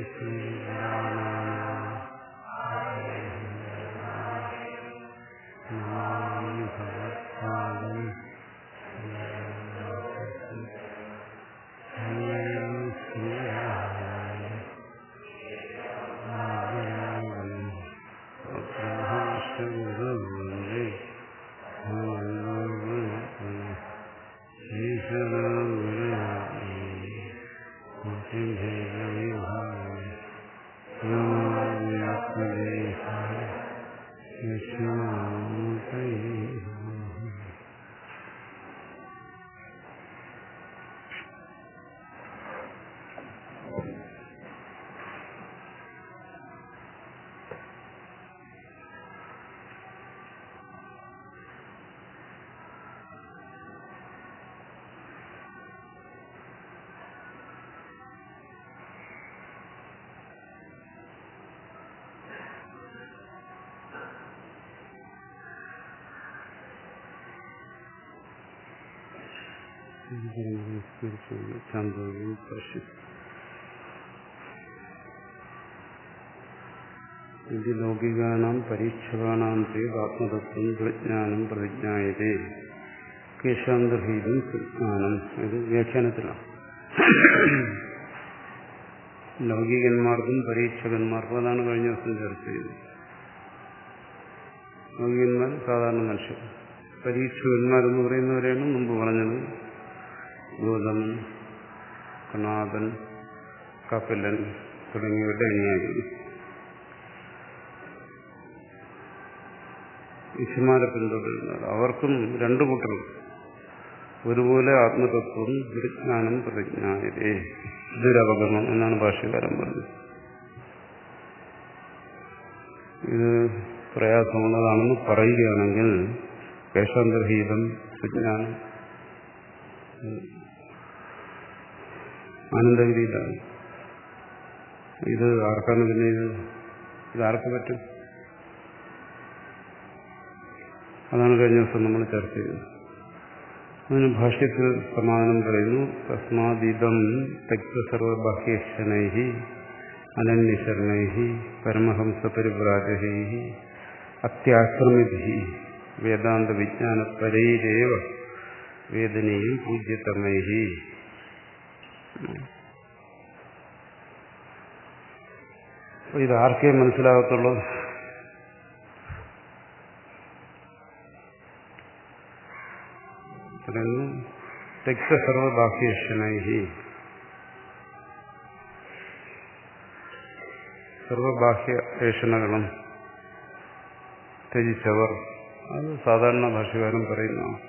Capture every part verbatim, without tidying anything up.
ചാന്തോഗ്യം പശ്യ ഇത് ലൗകികാനാം പരീക്ഷകാനാം ചേത് ആത്മതത്വം പ്രജ്ഞാനം പ്രതിജ്ഞായതേ കേശാന്തർഹീതം പ്രജ്ഞാനം. ഇത് വ്യാഖ്യാനത്തിലാണ്. ലൗകികന്മാർക്കും പരീക്ഷകന്മാർക്കും അതാണ് കഴിഞ്ഞ ദിവസം ചർച്ച ചെയ്തത്. ലൗകികന്മാർ സാധാരണ മനുഷ്യർ, പരീക്ഷകന്മാരെന്ന് പറയുന്നവരെയാണ് മുമ്പ് പറഞ്ഞത്. ഗൗതമൻ, കണാദൻ, കപിലൻ തുടങ്ങിയവരുടെ അനുയായികൾ. ഋഷിമാരെ പിന്തുടരുന്നത് അവർക്കും രണ്ടു കൂട്ടരും ഒരുപോലെ ആത്മതത്വം വിജ്ഞാനം പ്രതിജ്ഞായതേ ദുരവഗമം എന്നാണ് ഭാഷ്യകാരൻ പറഞ്ഞത്. ഇത് പ്രയാസമുള്ളതാണെന്ന് പറയുകയാണെങ്കിൽ കേശാന്തർഹീതം വിജ്ഞാനം ആനന്ദഗിരിയിലാണ്. ഇത് ആർക്കാണ് പിന്നെ ഇത് ഇതാർക്ക് പറ്റും? അതാണ് കഴിഞ്ഞ ദിവസം നമ്മൾ ചർച്ച ചെയ്തത്. അതിന് ഭാഷ്യത്തിൽ സമാധാനം പറയുന്നു. തസ്മാദിദം തെക്ത സർവബാഹ്യേശനൈഹി അനന്യശരണൈഹി പരമഹംസ പരിവ്രാജകൈഹി അത്യാശ്രമിഭിഃ വേദാന്ത വിജ്ഞാന പരൈരേവ വേദനയും പൂജ്യതമൈഹി. അപ്പൊ ഇതാർക്കേ മനസ്സിലാകത്തുള്ളൂ? പറയുന്നു തെക്ത സർവബാഹ്യേഷണൈഹി, സർവബാഹ്യ ഏഷണകളും ത്യജിച്ചവർ. അത് സാധാരണ ഭാഷകാരൻ പറയുന്നതാണ്.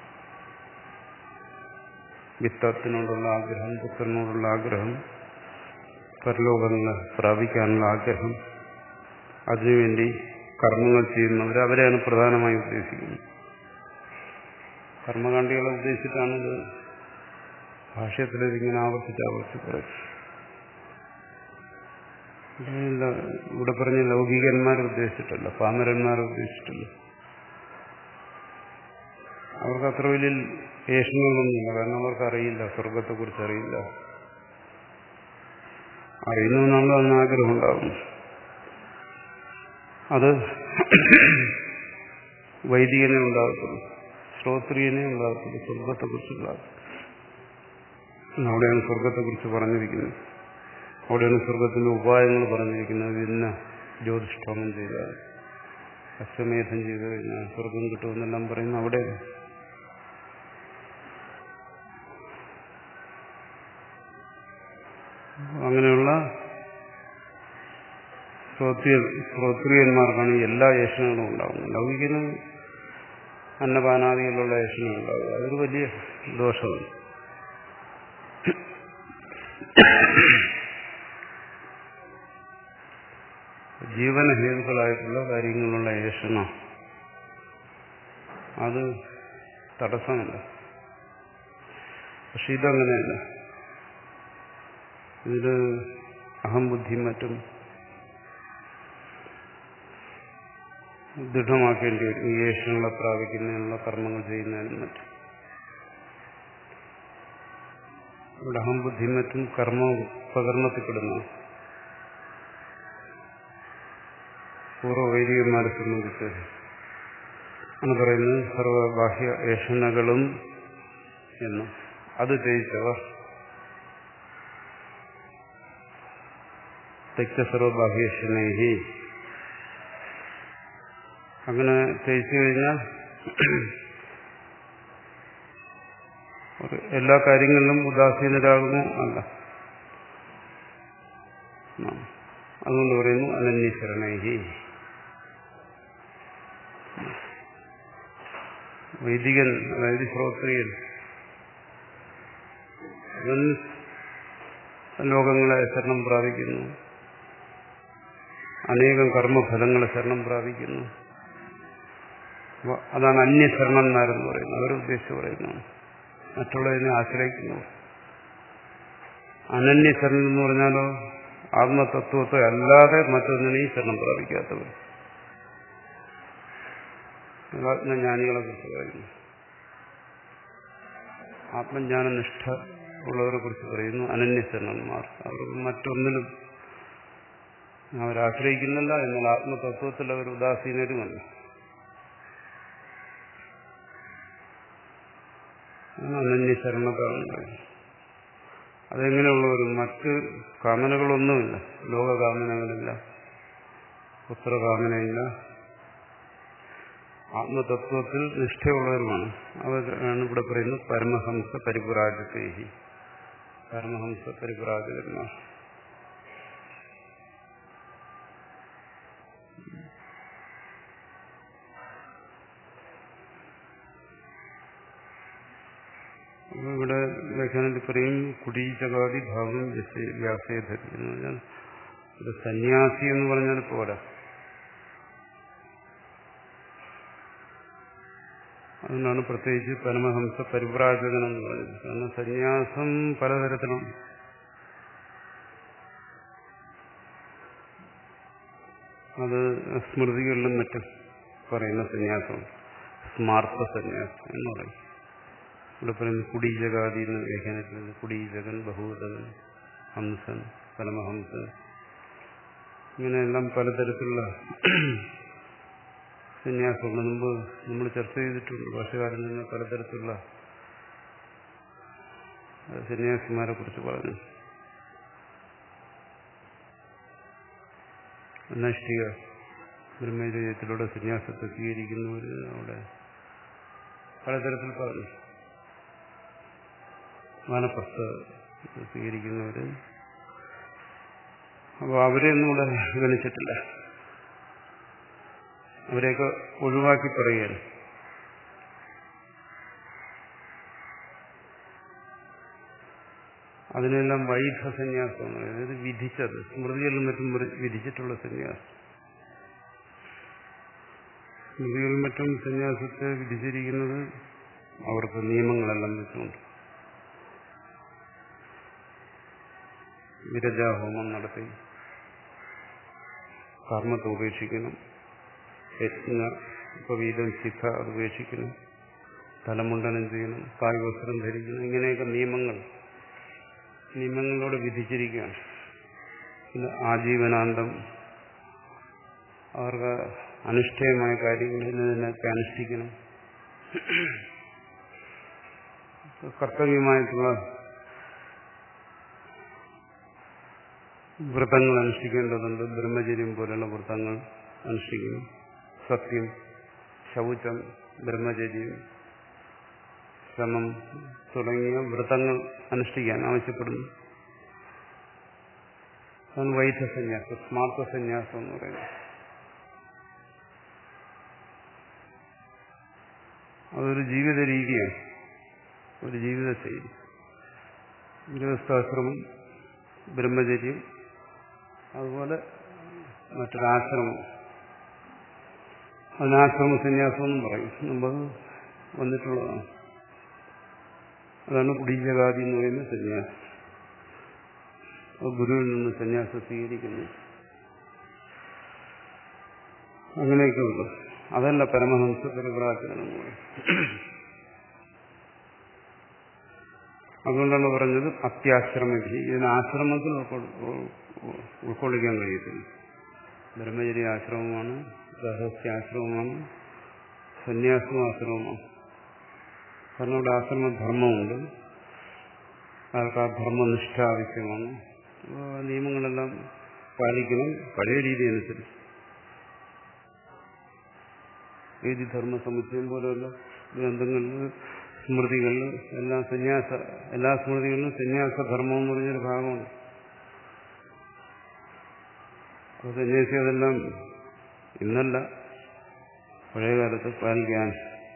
വിത്തത്തിനോടുള്ള ആഗ്രഹം, പുത്രനോടുള്ള ആഗ്രഹം, പരലോകങ്ങളെ പ്രാപിക്കാനുള്ള ആഗ്രഹം, അതിനുവേണ്ടി കർമ്മങ്ങൾ ചെയ്യുന്നവർ, അവരെയാണ് പ്രധാനമായും ഉദ്ദേശിക്കുന്നത്. കർമ്മകാണ്ഡികളെ ഉദ്ദേശിച്ചിട്ടാണിത് ഭാഷ്യത്തിലിങ്ങനെ ആവർത്തിച്ച് ആവർത്തിച്ച് പറയും. ഇവിടെ പറഞ്ഞ ലൗകികന്മാരെ ഉദ്ദേശിച്ചിട്ടല്ല, പാമരന്മാരെ ഉദ്ദേശിച്ചിട്ടല്ല. അവർക്ക് അത്ര വലിയ ഏഷണങ്ങളൊന്നുമില്ല. കാരണം അവർക്കറിയില്ല, സ്വർഗത്തെക്കുറിച്ച് അറിയില്ല. അറിയുന്നതിനാണല്ലോ അതിന് ആഗ്രഹം ഉണ്ടാകും. അത് വൈദികനെ ഉണ്ടാകത്തുള്ളൂ, ശ്രോത്രിയനെ ഉണ്ടാകത്തുള്ളൂ, സ്വർഗത്തെക്കുറിച്ചുണ്ടാകും. അവിടെയാണ് സ്വർഗത്തെക്കുറിച്ച് പറഞ്ഞിരിക്കുന്നത്. അവിടെയാണ് സ്വർഗത്തിന്റെ ഉപായങ്ങൾ പറഞ്ഞിരിക്കുന്നത്. ഇന്ന ജ്യോതിഷ്ഠോമം ചെയ്താൽ, അശ്വമേധം ചെയ്തു കഴിഞ്ഞാൽ സ്വർഗം കിട്ടുമെന്നെല്ലാം പറയുന്ന അവിടെ. അങ്ങനെയുള്ള ശ്രോത്രിയന്മാർക്കാണ് എല്ലാ ഏഷണങ്ങളും ഉണ്ടാകുന്നത്. ലൗകികനും അന്നപാനാദികളുള്ള ഏഷണം ഉണ്ടാകുക, അതൊരു വലിയ ദോഷമാണ്. ജീവനഹേതുക്കളായിട്ടുള്ള കാര്യങ്ങളുള്ള ഏഷണം അത് തടസ്സമല്ല. പക്ഷെ ഇതങ്ങനെയല്ല. ഇത് അഹംബുദ്ധിയും മറ്റും ദൃഢമാക്കേണ്ടി വരും. ഈ ഏഷണങ്ങളെ പ്രാപിക്കുന്നതിനുള്ള കർമ്മങ്ങൾ ചെയ്യുന്നതിനും മറ്റും. ഇവിടെ അഹംബുദ്ധിയും മറ്റും കർമ്മ ഉപകരണത്തിൽപ്പെടുന്നു. പൂർവ്വവൈദികന്മാരെ സംബന്ധിച്ച് എന്ന് പറയുന്നത് സർവബാഹ്യ ഏഷണകളും എന്ന്. അത് ത്യജിച്ചവർ തെക്ത സർവബാഹ്യേഷണൈഹി, അങ്ങനെ ത്യജിച്ചു കഴിഞ്ഞാൽ എല്ലാ കാര്യങ്ങളിലും ഉദാസീനരാകുമോ? അല്ല. അതുകൊണ്ട് പറയുന്നു അനന്യശരണൈഹി. വൈദികൻ, അതായത് ശ്രോത്രിയൻ, അവൻ ലോകങ്ങളെ ശരണം പ്രാപിക്കുന്നു, അനേകം കർമ്മഫലങ്ങളെ ശരണം പ്രാപിക്കുന്നു. അതാണ് അന്യശരണം എന്നാരെന്ന് പറയുന്നത്. അവരുദ്ദേശിച്ച് പറയുന്നു മറ്റുള്ളതിനെ ആശ്രയിക്കുന്നു. അനന്യശരണം എന്ന് പറഞ്ഞാലോ ആത്മതത്വത്തെ അല്ലാതെ മറ്റൊന്നിനെയും ശരണം പ്രാപിക്കാത്തവർ. ആത്മജ്ഞാനികളെ കുറിച്ച് പറയുന്നു. ആത്മജ്ഞാനനിഷ്ഠ ഉള്ളവരെ കുറിച്ച് പറയുന്നു അനന്യശരണന്മാർ. അവർക്ക് മറ്റൊന്നിലും അവരാശ്രയിക്കുന്നില്ല, എന്നാൽ ആത്മതത്വത്തിൽ അവർ ഉദാസീനരുമല്ല. അനന്യശരണത്താണ് പറയുന്നത്. അതെങ്ങനെയുള്ളവരും മറ്റ് കാമനകളൊന്നുമില്ല, ലോകകാമനകളില്ല, പുത്രകാമനയില്ല, ആത്മതത്വത്തിൽ നിഷ്ഠയുള്ളവരുമാണ്. അവരാണ് ഇവിടെ പറയുന്നത് പരമഹംസ പരിപുരാജകൈഹി, പരമഹംസ പരിപുരാജകന്മാർ. ഇവിടെ വ്യാഖ്യാനത്തിൽ പറയും കുടീചകാദി ഭാവം വ്യാസേധരി എന്ന് പറഞ്ഞാൽ ഒരു സന്യാസി എന്ന് പറഞ്ഞാൽ പോരാ. അതുകൊണ്ടാണ് പ്രത്യേകിച്ച് പരമഹംസ പരിവ്രാജകൻ എന്ന് പറയുന്നത്. കാരണം സന്യാസം പലതരത്തിലും അത് സ്മൃതികളിലും മറ്റും പറയുന്ന സന്യാസം സ്മാർത്ഥ സന്യാസം എന്ന് പറയും. ഇവിടെ പറയുന്നത് കുടീജകാദി എന്ന് വ്യാഖ്യാനിക്കുന്നത് കുടീജകൻ, ബഹുദകൻ, ഹംസൻ, പരമഹംസൻ, ഇങ്ങനെയെല്ലാം പലതരത്തിലുള്ള സന്യാസമുണ്ട്. മുമ്പ് നമ്മൾ ചർച്ച ചെയ്തിട്ടുണ്ട്. ഭാഷകാരൻ തന്നെ പലതരത്തിലുള്ള സന്യാസിമാരെ കുറിച്ച് പറഞ്ഞു. നൈഷ്ഠിക ബ്രഹ്മചര്യത്തിലൂടെ സന്യാസത്തെ സ്വീകരിക്കുന്നവർ അവിടെ പലതരത്തിൽ പറഞ്ഞു. വാനപ്രസ്ഥ സ്വീകരിക്കുന്നവർ, അപ്പോൾ അവരെയൊന്നും ഇവിടെ ഗണിച്ചിട്ടില്ല. അവരെയൊക്കെ ഒഴിവാക്കി പറയുകയാണ്. അതിനെല്ലാം വൈധ സന്യാസം എന്ന് പറയുന്നത്, അതായത് വിധിച്ചത്, സ്മൃതികളിലും മറ്റും വിധിച്ചിട്ടുള്ള സന്യാസം. സ്മൃതികളിലും മറ്റും സന്യാസത്തെ വിധിച്ചിരിക്കുന്നത് അവർക്ക് നിയമങ്ങളെല്ലാം വെച്ചുകൊണ്ട് വിരജാഹോമം നടത്തി കർമ്മത്തെ ഉപേക്ഷിക്കണം, യജ്ഞ ഉപവീതം ശിഖ അത് ഉപേക്ഷിക്കണം, തലമുണ്ടനം ചെയ്യണം, കായ്വസ്ത്രം ധരിക്കണം, ഇങ്ങനെയൊക്കെ നിയമങ്ങൾ നിയമങ്ങളോട് വിധിച്ചിരിക്കുകയാണ്. പിന്നെ ആജീവനാന്തം അവർക്ക് അനിഷ്ടമായ കാര്യങ്ങളിൽ നിന്നൊക്കെ അനുഷ്ഠിക്കണം. കർത്തവ്യമായിട്ടുള്ള വ്രതങ്ങൾ അനുഷ്ഠിക്കേണ്ടതുണ്ട്. ബ്രഹ്മചര്യം പോലെയുള്ള വ്രതങ്ങൾ അനുഷ്ഠിക്കണം. സത്യം, ശൗചം, ബ്രഹ്മചര്യം, ശ്രമം തുടങ്ങിയ വ്രതങ്ങൾ അനുഷ്ഠിക്കാൻ ആവശ്യപ്പെടുന്നു. അതാണ് വൈധ സന്യാസം, സ്മാർത്ഥ സന്യാസം എന്ന് പറയുന്നത്. അതൊരു ജീവിത രീതിയാണ്, ഒരു ജീവിത ശൈലി. ഗൃഹസ്ഥാശ്രമം, ബ്രഹ്മചര്യം, അതുപോലെ മറ്റൊരാശ്രമം, അതിനാശ്രമ സന്യാസം എന്നും പറയും. മുമ്പ് വന്നിട്ടുള്ളതാണ്. അതാണ് കുടീജകാദി എന്ന് പറയുന്ന സന്യാസം. ഗുരുവിൽ നിന്ന് സന്യാസം സ്വീകരിക്കുന്നു. അങ്ങനെയൊക്കെ ഉള്ളു. അതല്ല പരമഹംസ പരിവ്രാജകൻ എന്ന് പറയും. അതുകൊണ്ടാണ് പറഞ്ഞത് അത്യാശ്രമവിധി. ഇതിന് ആശ്രമത്തിൽ ഉൾക്കൊള്ളിക്കാൻ കഴിയത്തില്ല. ബ്രഹ്മചര്യ ആശ്രമമാണ്, ഗൃഹസ്ഥ്യാശ്രമമാണ്, സന്യാസമാശ്രമമാണ്. കാരണം ഇവിടെ ആശ്രമധർമ്മമുണ്ട്, അയാൾക്ക് ആ ധർമ്മനിഷ്ഠ ആവശ്യമാണ്. നിയമങ്ങളെല്ലാം പാലിക്കണം പഴയ രീതി അനുസരിച്ച്. ഏത് ധർമ്മ സമുച്ചയം പോലെയുള്ള ഗ്രന്ഥങ്ങളിൽ, സ്മൃതികളിൽ എല്ലാം സന്യാസ എല്ലാ സ്മൃതികളിലും സന്യാസധർമ്മം എന്ന് പറഞ്ഞൊരു ഭാഗമുണ്ട്. അപ്പോൾ സന്യാസി അതെല്ലാം ഇന്നല്ല പഴയകാലത്ത് പാലിക്കാൻ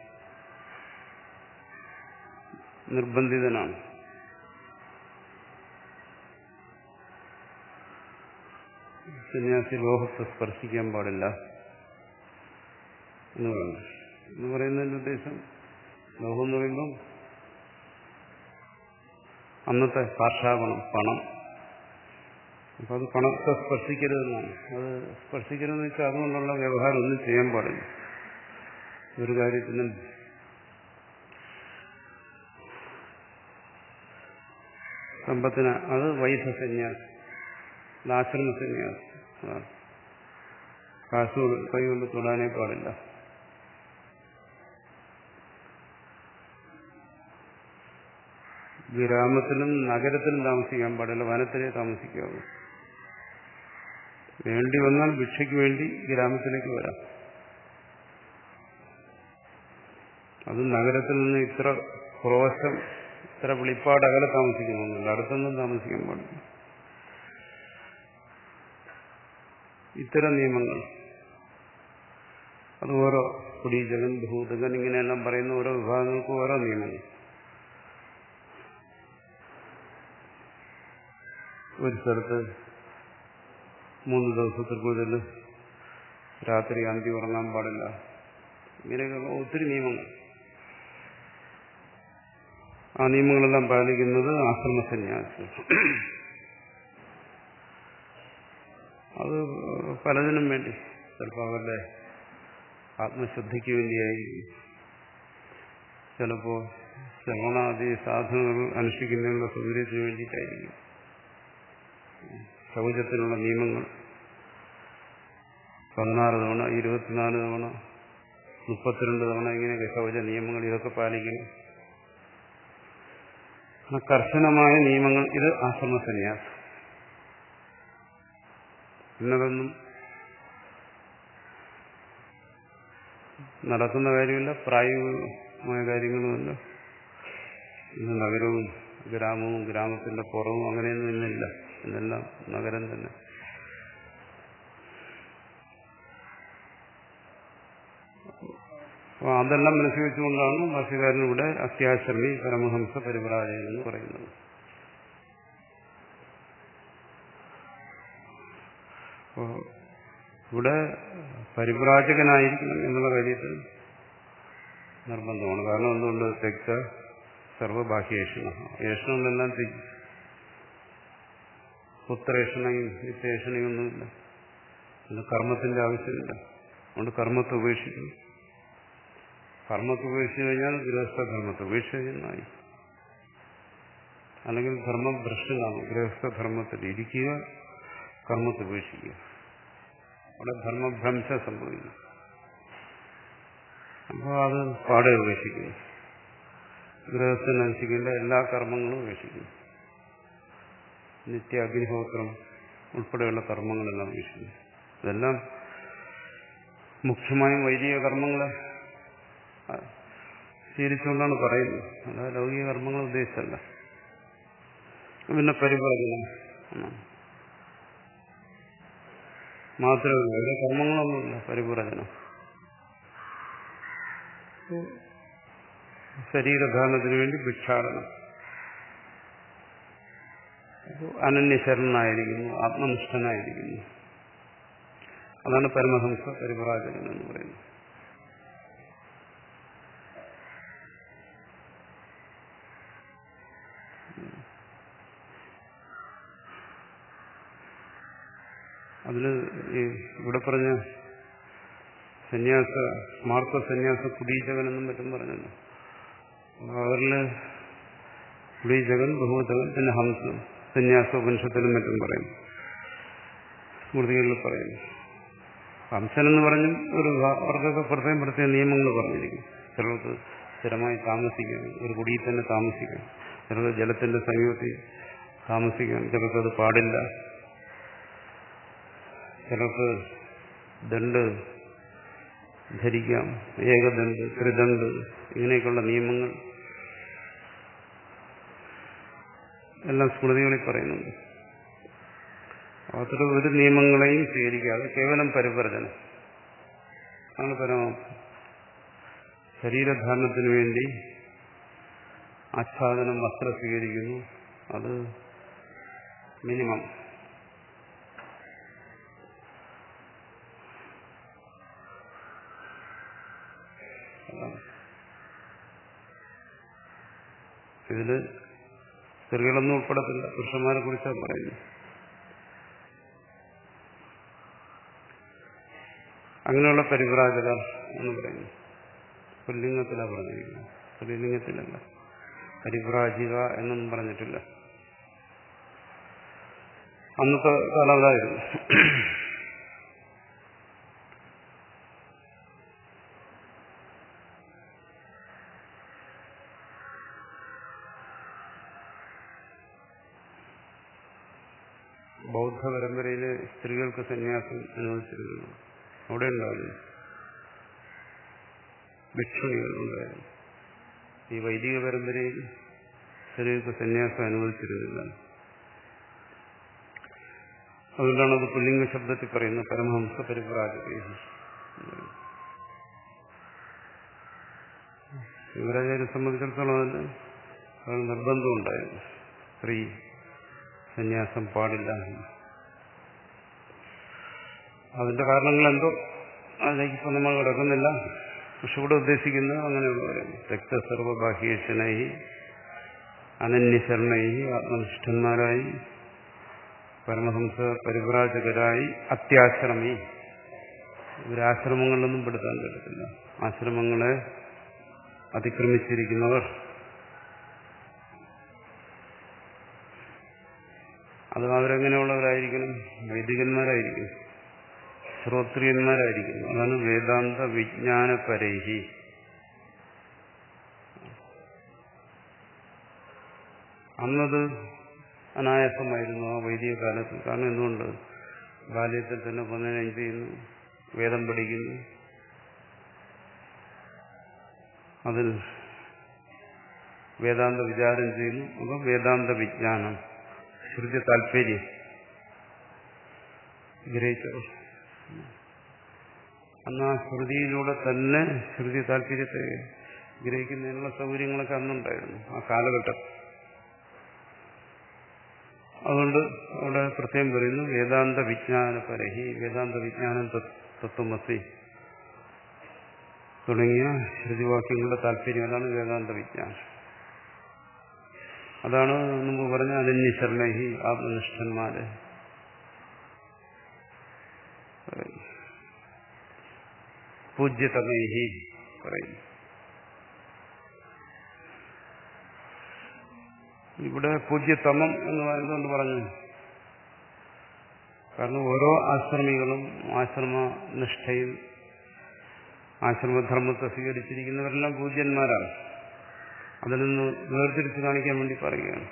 നിർബന്ധിതനാണ്. സന്യാസി ലോഹത്തെ സ്പർശിക്കാൻ പാടില്ല എന്ന് പറയുന്നു. എന്ന് പറയുന്നതിന്റെ ഉദ്ദേശം, ലോഹം എന്ന് പറയുമ്പം അന്നത്തെ കാർഷാപണം, പണം. അപ്പം അത് പണത്തെ സ്പർശിക്കരുതെന്നാണ്. അത് സ്പർശിക്കരുതെന്ന് വെച്ചാൽ അതുകൊണ്ടുള്ള വ്യവഹാരം ഒന്നും ചെയ്യാൻ പാടില്ല. ഒരു കാര്യത്തിനും സമ്പത്തിന് അത് വൈധ സന്യാസം, ആശ്രമ സന്യാസം. കാശ് കൈ കൊണ്ട് തൊടാനേ പാടില്ല. ഗ്രാമത്തിലും നഗരത്തിലും താമസിക്കാൻ പാടില്ല, വനത്തിലേ താമസിക്കാവൂ. വേണ്ടി വന്നാൽ ഭിക്ഷയ്ക്ക് വേണ്ടി ഗ്രാമത്തിലേക്ക് വരാം. അത് നഗരത്തിൽ നിന്ന് ഇത്ര ക്രോശം, ഇത്ര വെളിപ്പാട് അകലെ താമസിക്കുന്നുണ്ട്, അടുത്തൊന്നും താമസിക്കാൻ പാടില്ല. ഇത്തരം നിയമങ്ങൾ അത് ഓരോ കുടീജകൻ, ഭൂതകൻ ഇങ്ങനെയെല്ലാം പറയുന്ന ഓരോ വിഭാഗങ്ങൾക്കും ഓരോ നിയമങ്ങൾ. ഒരു സ്ഥലത്ത് മൂന്ന് ദിവസത്തിൽ കൂടുതൽ രാത്രി അന്തി ഉറങ്ങാൻ പാടില്ല. ഇങ്ങനെയൊക്കെയുള്ള ഒത്തിരി നിയമങ്ങൾ. ആ നിയമങ്ങളെല്ലാം പാലിക്കുന്നത് ആശ്രമ സന്യാസി. അത് പലതിനും വേണ്ടി, ചിലപ്പോൾ അവരുടെ ആത്മശുദ്ധിക്ക് വേണ്ടിയായിരിക്കും, ചിലപ്പോൾ ശ്രവണാദി സാധനങ്ങൾ അനുഷ്ഠിക്കുന്നതിനുള്ള സൗകര്യത്തിന് വേണ്ടിയിട്ടായിരിക്കും. ശൗചത്തിനുള്ള നിയമങ്ങൾ പതിനാറ് തവണ, ഇരുപത്തിനാല് തവണ, മുപ്പത്തിരണ്ട് തവണ ഇങ്ങനെയൊക്കെ ശൗച നിയമങ്ങൾ, ഇതൊക്കെ പാലിക്കണം. കർശനമായ നിയമങ്ങൾ. ഇത് ആശ്രമ സന്യാസം. ഇന്നതൊന്നും നടക്കുന്ന കാര്യമില്ല, പ്രായോഗികമായ കാര്യങ്ങളുമില്ല. ഇന്ന് നഗരവും ഗ്രാമവും ഗ്രാമത്തിന്റെ പുറവും അങ്ങനെയൊന്നും ഇന്നില്ല. ഇന്നെല്ലാം നഗരം തന്നെ. അപ്പോൾ അതെല്ലാം മനസ്സിൽ വെച്ചുകൊണ്ടാണ് ഭാഷ്യകാരനിവിടെ അത്യാശ്രമി പരമഹംസ പരിവ്രാജകൻ എന്ന് പറയുന്നത്. അപ്പോൾ ഇവിടെ പരിവ്രാജകനായിരിക്കണം എന്നുള്ള കാര്യത്തിൽ നിർബന്ധമാണ്. കാരണം എന്തുകൊണ്ട് തെക്ത സർവബാഹ്യേഷണ, ഏഷണമെല്ലാം തെറ്റി. പുത്രേഷണയും നിത്യേഷണയും ഒന്നുമില്ല. അത് കർമ്മത്തിന്റെ ആവശ്യമില്ല. അതുകൊണ്ട് കർമ്മത്തെ ഉപേക്ഷിക്കും. കർമ്മത്തെ ഉപേക്ഷിച്ചു കഴിഞ്ഞാൽ ഗൃഹസ്ഥധർമ്മത്തെ ഉപേക്ഷിച്ചായി. അല്ലെങ്കിൽ ധർമ്മം ഭ്രഷ്ടനാണ്. ഗൃഹസ്ഥധർമ്മത്തിൽ ഇരിക്കുക, കർമ്മത്തെ ഉപേക്ഷിക്കുക. അവിടെ ധർമ്മഭ്രംശം സംഭവിക്കും. അപ്പോൾ അത് പാടെ ഉപേക്ഷിക്കുന്നു. ഗൃഹസ്ഥനനുസരിക്കേണ്ട എല്ലാ കർമ്മങ്ങളും ഉപേക്ഷിക്കുന്നു. നിത്യ അഗ്നിഹോത്രം ഉൾപ്പെടെയുള്ള കർമ്മങ്ങളെല്ലാം ഉപേക്ഷിക്കുന്നു. ഇതെല്ലാം മുഖ്യമായും വൈദിക കർമ്മങ്ങളെ ശീലിച്ചുകൊണ്ടാണ് പറയുന്നത്. അതായത് ലൗകിക കർമ്മങ്ങൾ ഉദ്ദേശിച്ചല്ല. പിന്നെ പരിപാലനം മാത്രമേ ഇവിടെ കർമ്മങ്ങളൊന്നുമില്ല. പരിപൂരജനം ശരീരധാരണത്തിന് വേണ്ടി ഭിക്ഷാടനം. അനന്യശരണനായിരിക്കുന്നു, ആത്മനിഷ്ഠനായിരിക്കുന്നു. അതാണ് പരമഹംസ പരിവ്രാജകൻ എന്ന് പറയുന്നത്. അതിൽ ഇവിടെ പറഞ്ഞ സന്യാസ സ്മാർത്ഥ സന്യാസ കുടീജകൻ എന്നും മറ്റും പറഞ്ഞല്ലോ. അവരില് കുടീജകൻ, ബഹുതകൻ, പിന്നെ ഹംസം സന്യാസ ഉപനിഷത്തിലും മറ്റും പറയും, സ്മൃതികളിൽ പറയുന്നു. വംശൻ എന്ന് പറഞ്ഞും ഒരു അവർക്കൊക്കെ പ്രത്യേകം പ്രത്യേക നിയമങ്ങൾ പറഞ്ഞിരിക്കും. ചിലർക്ക് സ്ഥിരമായി താമസിക്കാം, ഒരു കുടിയിൽ തന്നെ താമസിക്കാം, ചിലർക്ക് ജലത്തിന്റെ സമീപത്തിൽ താമസിക്കാം, ചിലർക്ക് അത് പാടില്ല, ചിലർക്ക് ദണ്ട് ധരിക്കാം, ഏകദണ്ട്, ത്രിദണ്ട്, ഇങ്ങനെയൊക്കെയുള്ള നിയമങ്ങൾ എല്ലാം സ്മൃതികളിൽ പറയുന്നുണ്ട്. അത്തരം ഒരു നിയമങ്ങളെയും സ്വീകരിക്കാതെ കേവലം പരിവർജനം ആണ് പരമാർത്ഥം. ശരീരധാരണത്തിന് വേണ്ടി ആച്ഛാദനം വസ്ത്രം സ്വീകരിക്കുന്നു, അത് മിനിമം. ഇതില് സ്ത്രീകളൊന്നും ഉൾപ്പെടത്തില്ല, പുരുഷന്മാരെ കുറിച്ചാണ് പറയുന്നത്. അങ്ങനെയുള്ള പരിവ്രാജകർ എന്ന് പറയുന്നു. പുല്ലിംഗത്തിലാണ് പറഞ്ഞിരിക്കുന്നത്, സ്ത്രീലിംഗത്തിലല്ല. പരിവ്രാജിക എന്നൊന്നും പറഞ്ഞിട്ടില്ല. അന്നത്തെ കാലം അതായിരുന്നു. ബൗദ്ധ പരമ്പരയിലെ സ്ത്രീകൾക്ക് സന്യാസം അനുവദിച്ചിരുന്നു. അവിടെ ഉണ്ടായിരുന്നു ഭിക്ഷുണികൾ ഉണ്ടായിരുന്നു. ഈ വൈദിക പരമ്പരയിൽ സ്ത്രീകൾക്ക് സന്യാസം അനുവദിച്ചിരുന്നില്ല. അതുകൊണ്ടാണ് അത് പുല്ലിംഗ ശബ്ദത്തിൽ പറയുന്നത് പരമഹംസ പരിവ്രാജക. ശിവരാചാര്യെ സംബന്ധിച്ചിടത്തോളം അതിന് അത് നിർബന്ധമുണ്ടായിരുന്നു, സ്ത്രീ സന്യാസം പാടില്ല. അതിന്റെ കാരണങ്ങൾ എന്തോ അതിലേക്ക് ഇപ്പൊ നമ്മൾ കിടക്കുന്നില്ല. പക്ഷെ ഇവിടെ ഉദ്ദേശിക്കുന്നത് അങ്ങനെയുള്ളവരാണ്. രക്തസർവബാഹ്യേശനായി, അനന്യശരണയി, ആത്മനിഷ്ഠന്മാരായി, പരമഹംസ പരിവ്രാജകരായി, അത്യാശ്രമി. ഇവരാശ്രമങ്ങളിലൊന്നും പെടുത്താൻ പറ്റത്തില്ല. ആശ്രമങ്ങളെ അതിക്രമിച്ചിരിക്കുന്നവർ, അത് അവരെങ്ങനെയുള്ളവരായിരിക്കണം? വൈദികന്മാരായിരിക്കും, ശ്രോത്രിയന്മാരായിരിക്കും. അതാണ് വേദാന്ത വിജ്ഞാനപരൈഹി. അന്നത് അനായാസമായിരുന്നു ആ വൈദിക കാലത്ത്. കാരണം എന്തുകൊണ്ട്? ബാല്യത്തിൽ തന്നെ പതിനഞ്ച് ചെയ്യുന്നു, വേദം പഠിക്കുന്നു, അതിൽ വേദാന്ത വിചാരം ചെയ്യുന്നു. അപ്പം വേദാന്ത വിജ്ഞാനം, ശ്രുതി താല്പര്യം ഗ്രഹിച്ചവർ. അന്ന് ആ ശ്രുതിയിലൂടെ തന്നെ ശ്രുതി താല്പര്യത്തെ ഗ്രഹിക്കുന്നതിനുള്ള സൗകര്യങ്ങളൊക്കെ അന്നുണ്ടായിരുന്നു ആ കാലഘട്ടം. അതുകൊണ്ട് അവിടെ പ്രത്യേകം പറയുന്നു വേദാന്ത വിജ്ഞാനപരഹി, വേദാന്ത വിജ്ഞാനം തത്വമസി തുടങ്ങിയ ശ്രുതിവാക്യങ്ങളുടെ താല്പര്യം. അതാണ് വേദാന്ത വിജ്ഞാനം. അതാണ് മുമ്പ് പറഞ്ഞ അനന്യശരണഹി, ആത്മനിഷ്ഠന്മാര്. പൂജ്യതമൈഹി പറയുന്നു. ഇവിടെ പൂജ്യതമം എന്ന് പറയുന്നത് പറഞ്ഞു. കാരണം ഓരോ ആശ്രമികളും ആശ്രമനിഷ്ഠയിൽ ആശ്രമധർമ്മത്തെ സ്വീകരിച്ചിരിക്കുന്നവരെല്ലാം പൂജ്യന്മാരാണ്. അതിൽ നിന്ന് വേർതിരിച്ച് കാണിക്കാൻ വേണ്ടി പറയുകയാണ്.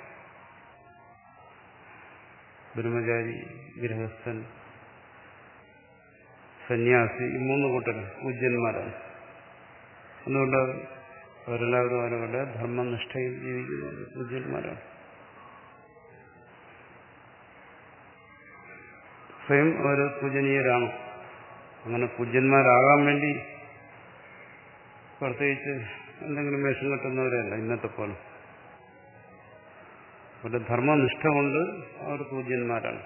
ബ്രഹ്മചാരി, ഗൃഹസ്ഥൻ, സന്യാസി, ഈ മൂന്ന് കൂട്ടരും പൂജ്യന്മാരാണ്. അതുകൊണ്ട് അവരെല്ലാവരും അവരവരുടെ ധർമ്മനിഷ്ഠയിൽ ജീവിക്കുന്നത് പൂജ്യന്മാരാണ്. സ്വയം അവർ പൂജനീയരാണ്. അങ്ങനെ പൂജ്യന്മാരാകാൻ വേണ്ടി പ്രത്യേകിച്ച് എന്തെങ്കിലും വേഷം കെട്ടുന്നവരല്ല ഇന്നത്തെ പോലെ. അവരുടെ ധർമ്മനിഷ്ഠ കൊണ്ട് അവർ പൂജ്യന്മാരാണ്.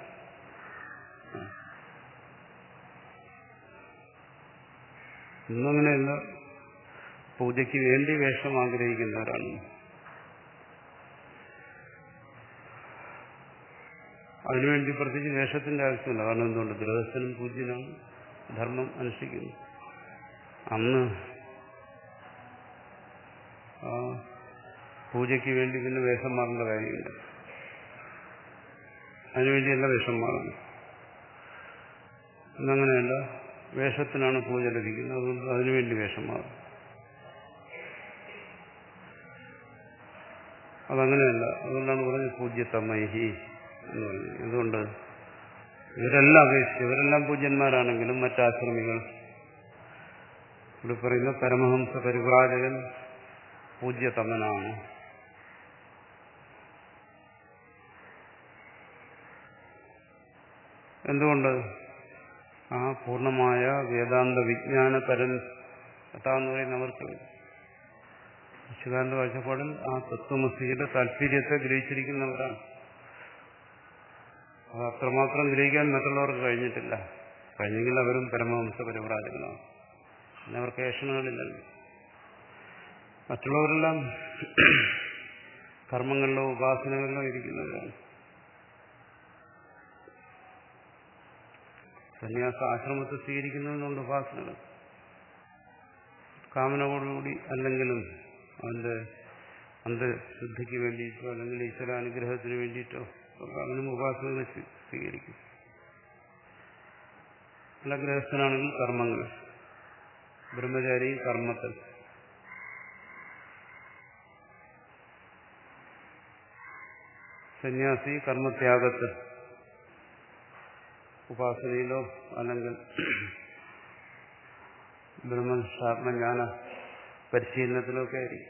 ഇന്നങ്ങനെയല്ല, പൂജയ്ക്ക് വേണ്ടി വേഷം ആഗ്രഹിക്കുന്നവരാണ്. അതിനുവേണ്ടി പ്രത്യേകിച്ച് വേഷത്തിന്റെ ആവശ്യമില്ല. കാരണം എന്തുകൊണ്ട്? ഗൃഹസ്ഥനും പൂജ്യനാണ്, ധർമ്മം അനുഷ്ഠിക്കുന്നു. അന്ന് ആ പൂജയ്ക്ക് വേണ്ടി പിന്നെ വേഷം മാറേണ്ട കാര്യമില്ല. അതിനുവേണ്ടിയല്ല വേഷം മാറുന്നു. ഇന്നങ്ങനെയല്ല, വേഷത്തിനാണ് പൂജ ലഭിക്കുന്നത്. അതുകൊണ്ട് അതിനുവേണ്ടി വേഷം മാറും. അതങ്ങനെയല്ല. അതുകൊണ്ടാണ് പറഞ്ഞത് പൂജ്യതമൈഹി എന്ന് പറഞ്ഞത്. അതുകൊണ്ട് ഇവരെല്ലാം അപേക്ഷിച്ച് ഇവരെല്ലാം പൂജ്യന്മാരാണെങ്കിലും മറ്റാശ്രമികൾ ഇവിടെ പറയുന്ന പരമഹംസ പരിവ്രാജകൻ പൂജ്യതമനാണ്. എന്തുകൊണ്ട്? ആ പൂർണ്ണമായ വേദാന്ത വിജ്ഞാനപരൻ എത്താന്ന് പറയുന്നവർക്ക് ശിശുകാരന്റെ കാഴ്ചപ്പാടിൽ ആ തത്വമസിയുടെ താല്പര്യത്തെ ഗ്രഹിച്ചിരിക്കുന്നവരാണ്. അത് അത്രമാത്രം ഗ്രഹിക്കാൻ മറ്റുള്ളവർക്ക് കഴിഞ്ഞിട്ടില്ല. കഴിഞ്ഞെങ്കിൽ അവരും പരമഹംസ പരിവ്രാജകനാണ്. പിന്നെ അവർക്ക് ഏഷണങ്ങളില്ലല്ലോ. മറ്റുള്ളവരെല്ലാം കർമ്മങ്ങളിലോ ഉപാസനകളിലോ ഇരിക്കുന്നവരാണ്. സന്യാസ ആശ്രമത്തെ സ്വീകരിക്കുന്നതിനുണ്ട് ഉപാസനകൾ. കാമനയോടുകൂടി അല്ലെങ്കിലും അവന്റെ അന്തശുദ്ധിക്ക് വേണ്ടിയിട്ടോ അല്ലെങ്കിൽ ഈശ്വരാനുഗ്രഹത്തിന് വേണ്ടിയിട്ടോ അവനും ഉപാസനകൾ സ്വീകരിക്കും. അല്ല ഗൃഹസ്ഥനാണെങ്കിൽ കർമ്മങ്ങൾ, ബ്രഹ്മചാരി കർമ്മത്തിൽ, സന്യാസി കർമ്മത്യാഗത്തിൽ, ഉപാസനയിലോ അല്ലെങ്കിൽ ബ്രഹ്മശാസ്ത്രജ്ഞാന പരിശീലനത്തിലൊക്കെ ആയിരിക്കും.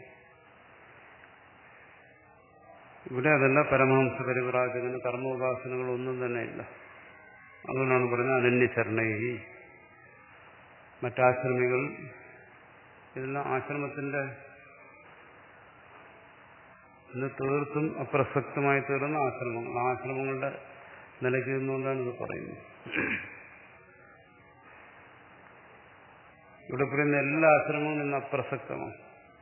ഇവിടെ അതല്ല. പരമഹംസ പരിവ്രാജകന് കർമ്മോപാസനകളൊന്നും തന്നെ ഇല്ല. അതുകൊണ്ടാണ് പറഞ്ഞത് അനന്യശരണൈഹി. മറ്റാശ്രമികൾ ഇതെല്ലാം ആശ്രമത്തിന്റെ ഇന്ന് തീർത്തും അപ്രസക്തമായി തീർന്ന ആശ്രമങ്ങൾ. ആശ്രമങ്ങളുടെ നിലയ്ക്ക് നിന്നുകൊണ്ടാണ് ഇത് പറയുന്നത്. ഇവിടെ പറയുന്ന എല്ലാ ആശ്രമവും ഇന്ന് അപ്രസക്തമാണ്.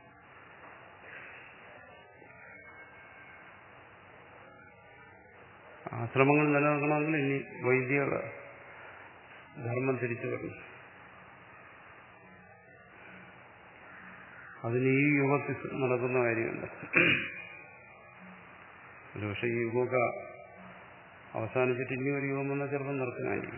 ആശ്രമങ്ങൾ നിലനിൽക്കണമെങ്കിൽ ഇനി വൈദിക ധർമ്മം തിരിച്ചു വരണം. അതിന് ഈ യുഗത്തിൽ നടക്കുന്ന കാര്യമല്ല. പക്ഷെ ഈ യുഗമൊക്കെ അവസാനിച്ചിട്ട് ഇനി ഒരു യുഗം വന്നാൽ ചിലപ്പോൾ നടക്കുന്നതായിരിക്കും.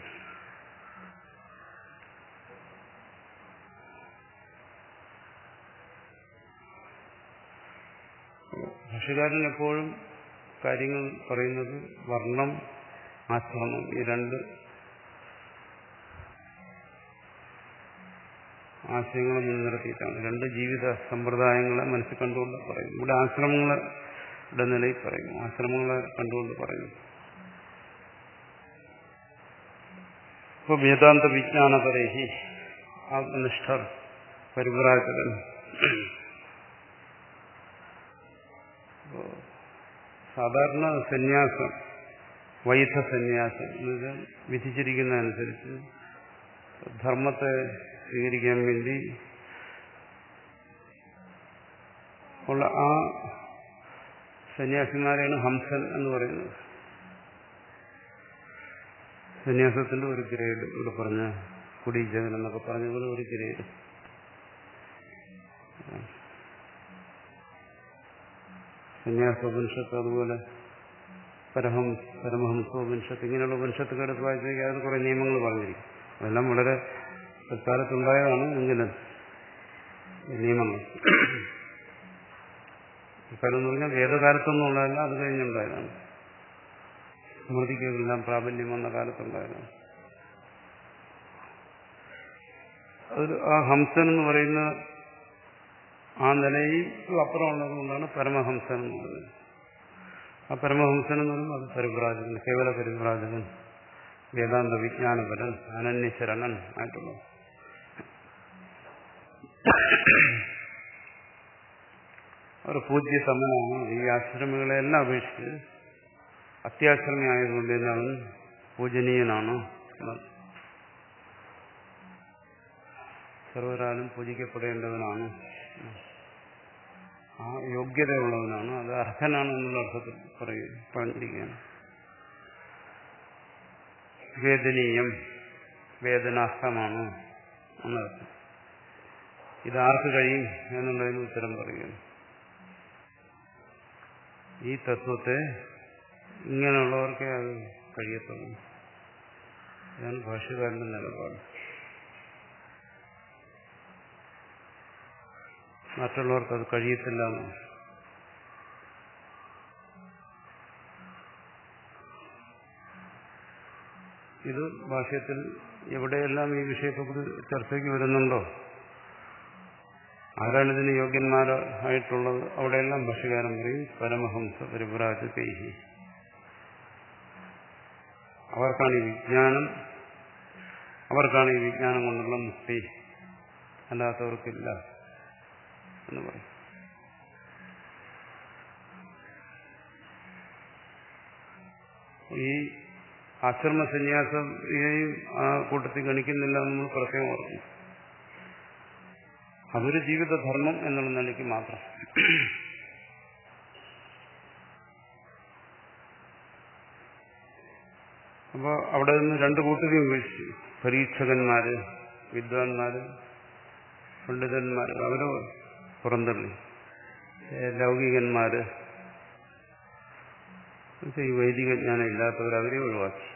ഭാഷ്യകാരൻ എപ്പോഴും കാര്യങ്ങൾ പറയുന്നത് വർണ്ണം, ആശ്രമം, ഈ രണ്ട് ആശയങ്ങളെ മുൻനിർത്തിയിട്ടാണ്. രണ്ട് ജീവിത സമ്പ്രദായങ്ങളെ മനസ്സിൽ കണ്ടുകൊണ്ട് പറയുന്നു. ഇവിടെ ആശ്രമങ്ങളുടെ നിലയിൽ പറയുന്നു, ആശ്രമങ്ങളെ കണ്ടുകൊണ്ട് പറയുന്നു. ഇപ്പൊ വേദാന്ത വിജ്ഞാനപരേഹി ആത്മനിഷ്ഠർ പരിവ്രാജകൻ. സാധാരണ സന്യാസം, വൈദ സന്യാസം എന്നത് വിധിച്ചിരിക്കുന്നതനുസരിച്ച് ധർമ്മത്തെ സ്വീകരിക്കാൻ വേണ്ടി ഉള്ള ആ സന്യാസിമാരെയാണ് ഹംസൻ എന്ന് പറയുന്നത്. സന്യാസത്തിന്റെ ഒരു ഗ്രേഡ്, ഇവിടെ പറഞ്ഞ കുടീജകൻ എന്നൊക്കെ പറഞ്ഞതുപോലെ ഒരു ഗ്രേഡ്. സന്യാസോപനിഷത്ത്, അതുപോലെ പരഹംസ പരമഹംസോപനിഷത്ത്, ഇങ്ങനെയുള്ള ഉപനിഷത്തൊക്കെ എടുത്ത് വായിച്ചെങ്കിൽ അതിന് കുറെ നിയമങ്ങൾ പറഞ്ഞിരിക്കും. അതെല്ലാം വളരെ പിൽക്കാലത്തുണ്ടായതാണ്. എങ്കിലും നിയമങ്ങൾ ഇക്കാലം എന്ന് പറഞ്ഞാൽ വേദകാലത്തൊന്നും ഉള്ളതല്ല, അത് കഴിഞ്ഞുണ്ടായതാണ്. സ്മൃതിക്കെല്ലാം പ്രാബല്യം വന്ന കാലത്തുണ്ടായതാണ്. അത് ആ ഹംസൻ എന്ന് പറയുന്ന ആ നിലയിൽ അപ്പുറമുള്ളത് കൊണ്ടാണ് പരമഹംസൻ എന്ന് പറയുന്നത്. ആ പരമഹംസൻ എന്ന് പറയുന്നത് അത് പരിവ്രാജകൻ, കേവല പരിവ്രാജകൻ, വേദാന്ത വിജ്ഞാനപരൻ, അനന്യശരണൻ ആയിട്ടുള്ളത്. ഒരു പൂജ്യ സമനാണ്. ഈ ആശ്രമികളെല്ലാം അപേക്ഷിച്ച് അത്യാശ്രമി ആയതുകൊണ്ട് തന്നെ അവൻ പൂജനീയനാണ്. സർവരാലും പൂജിക്കപ്പെടേണ്ടവനാണ്, ആ യോഗ്യതയുള്ളവനാണ്, അത് അർഹനാണ് എന്നുള്ള അർത്ഥത്തിൽ പറയും പറഞ്ഞിരിക്കുകയാണ്. വേദനീയം, വേദനാസ്ഥമാണ് എന്നർത്ഥം. ഇതാർക്ക് കഴിയും എന്നുള്ളതിന് ഉത്തരം പറയുകയാണ്. ഈ തത്വത്തെ ഇങ്ങനെയുള്ളവർക്കേ അത് കഴിയത്തുള്ളൂ. ഇതാണ് ഭാഷ്യകാരന്റെ നിലപാട്. മറ്റുള്ളവർക്ക് അത് കഴിയത്തില്ല എന്ന്. ഇത് ഭാഷ്യത്തിൽ എവിടെയെല്ലാം ഈ വിഷയത്തെക്കുറിച്ച് ചർച്ചയ്ക്ക് വരുന്നുണ്ടോ, ആരാണ് ഇതിന് യോഗ്യന്മാരായിട്ടുള്ളത്, അവിടെയെല്ലാം ഭാഷ്യകാരൻ പറയും പരമഹംസ പരിവ്രാജകൈഹി. അവർക്കാണ് ഈ വിജ്ഞാനം, അവർക്കാണ് ഈ വിജ്ഞാനം കൊണ്ടുള്ള മുക്തി, അല്ലാത്തവർക്കില്ല എന്ന് പറയും. ഈ ആശ്രമ സന്യാസത്തെയും ആ കൂട്ടത്തിൽ ഗണിക്കുന്നില്ല എന്ന് നമ്മൾ പ്രത്യേകം ഓർക്കും. അതൊരു ജീവിതധർമ്മം എന്നുള്ള നിലയ്ക്ക് മാത്രം. അപ്പോൾ അവിടെ നിന്ന് രണ്ടു കൂട്ടരെയും ഉപേക്ഷിച്ചു. പരീക്ഷകന്മാര്, വിദ്വാൻമാര്, പണ്ഡിതന്മാര് അവര് പുറന്തള്ളി. ലൗകികന്മാര്, ഈ വൈദിക ജ്ഞാനം ഇല്ലാത്തവർ അവരെ ഒഴിവാക്കി.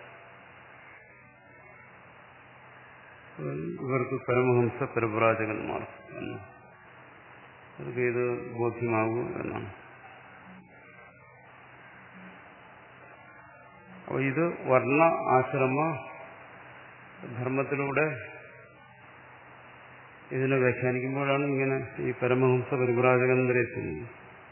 ഇവർക്ക് പരമഹംസ പരിവ്രാജകന്മാർ എന്ന് അവർക്ക് ഇത് ബോധ്യമാകൂ എന്നാണ്. അപ്പോൾ ഇത് വർണ്ണ ആശ്രമ ധർമ്മത്തിലൂടെ ഇതിനെ വ്യാഖ്യാനിക്കുമ്പോഴാണ് ഇങ്ങനെ ഈ പരമഹംസ പരിവ്രാജകൻ വരെ എത്തുന്നത്.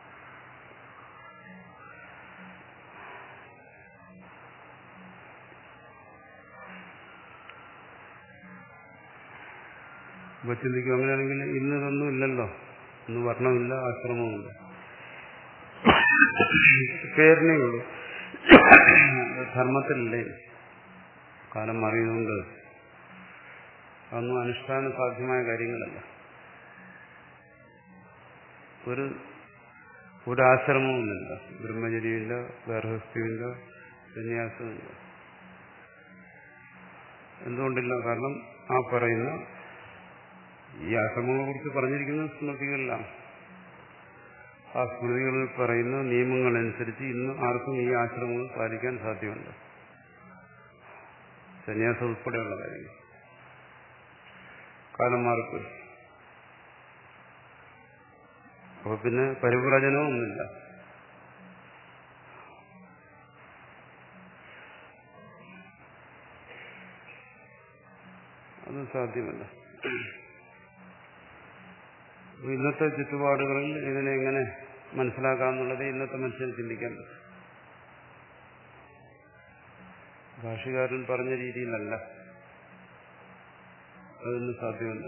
അപ്പൊ ചിന്തിക്കും, അങ്ങനെയാണെങ്കിൽ ഇന്ന് ഇതൊന്നും ഇല്ലല്ലോ, ഇന്ന് വർണ്ണമില്ല, ആശ്രമവുമില്ല, പേരിനേ ഉള്ളൂ, ധർമ്മത്തിലല്ലേ. കാലം മാറിയതുകൊണ്ട് അതൊന്നും അനുഷ്ഠാന സാധ്യമായ കാര്യങ്ങളല്ല. ഒരു ഒരു ആശ്രമവുമില്ല, ബ്രഹ്മചര്യമില്ല, ഗർഹസ്ഥ്യമില്ല, സന്യാസമില്ല. എന്തുകൊണ്ടില്ല? കാരണം ആ പറയുന്ന ഈ ആശ്രമങ്ങളെ കുറിച്ച് പറഞ്ഞിരിക്കുന്ന സ്മൃതികളിലാണ്. ആ സ്മൃതികളിൽ പറയുന്ന നിയമങ്ങളനുസരിച്ച് ഇന്ന് ആർക്കും ഈ ആശ്രമങ്ങൾ പാലിക്കാൻ സാധ്യമല്ല, സന്യാസം ഉൾപ്പെടെയുള്ള കാര്യങ്ങൾ. കാലം മാറിപ്പോയി. അപ്പൊ പിന്നെ പരിവ്രജനവും ഒന്നുമില്ല. അത് സാധ്യമല്ല. ഇന്നത്തെ ചുറ്റുപാടുകളിൽ ഇതിനെ എങ്ങനെ മനസ്സിലാക്കാമെന്നുള്ളത് ഇന്നത്തെ മനുഷ്യൻ ചിന്തിക്കാൻ പറ്റും. ഭാഷകാരൻ പറഞ്ഞ രീതിയിലല്ല, അതൊന്നും സാധ്യമല്ല.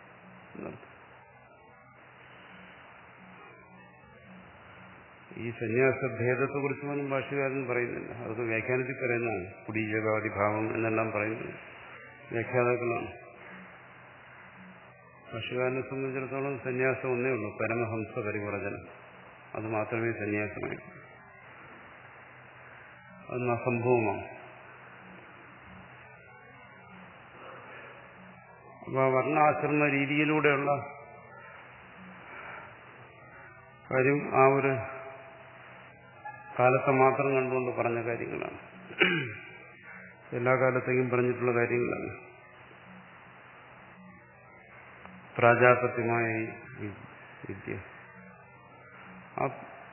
ഈ സന്യാസഭേദത്തെ കുറിച്ച് പോലും ഭാഷകാരൻ പറയുന്നില്ല. അതൊക്കെ വ്യാഖ്യാനത്തിൽ പറയുന്നതാണ്. കുടീജകാദി ഭാവം എന്നെല്ലാം പറയുന്നത് വ്യാഖ്യാതാക്കളാണ്. ഭാഷകാരനെ സംബന്ധിച്ചിടത്തോളം സന്യാസം ഒന്നേ ഉള്ളൂ, പരമഹംസ പരിവ്രജനം. അത് മാത്രമേ സന്യാസമായി. അത് അസംഭവമാണ്. അപ്പൊ വർണ്ണാശ്രമ രീതിയിലൂടെയുള്ള കാര്യം ആ ഒരു കാലത്തെ മാത്രം കണ്ടുകൊണ്ട് പറഞ്ഞ കാര്യങ്ങളാണ്. എല്ലാ കാലത്തേക്കും പറഞ്ഞിട്ടുള്ള കാര്യങ്ങളാണ്. പ്രാജാപത്യമായ ഈ വിദ്യ ആ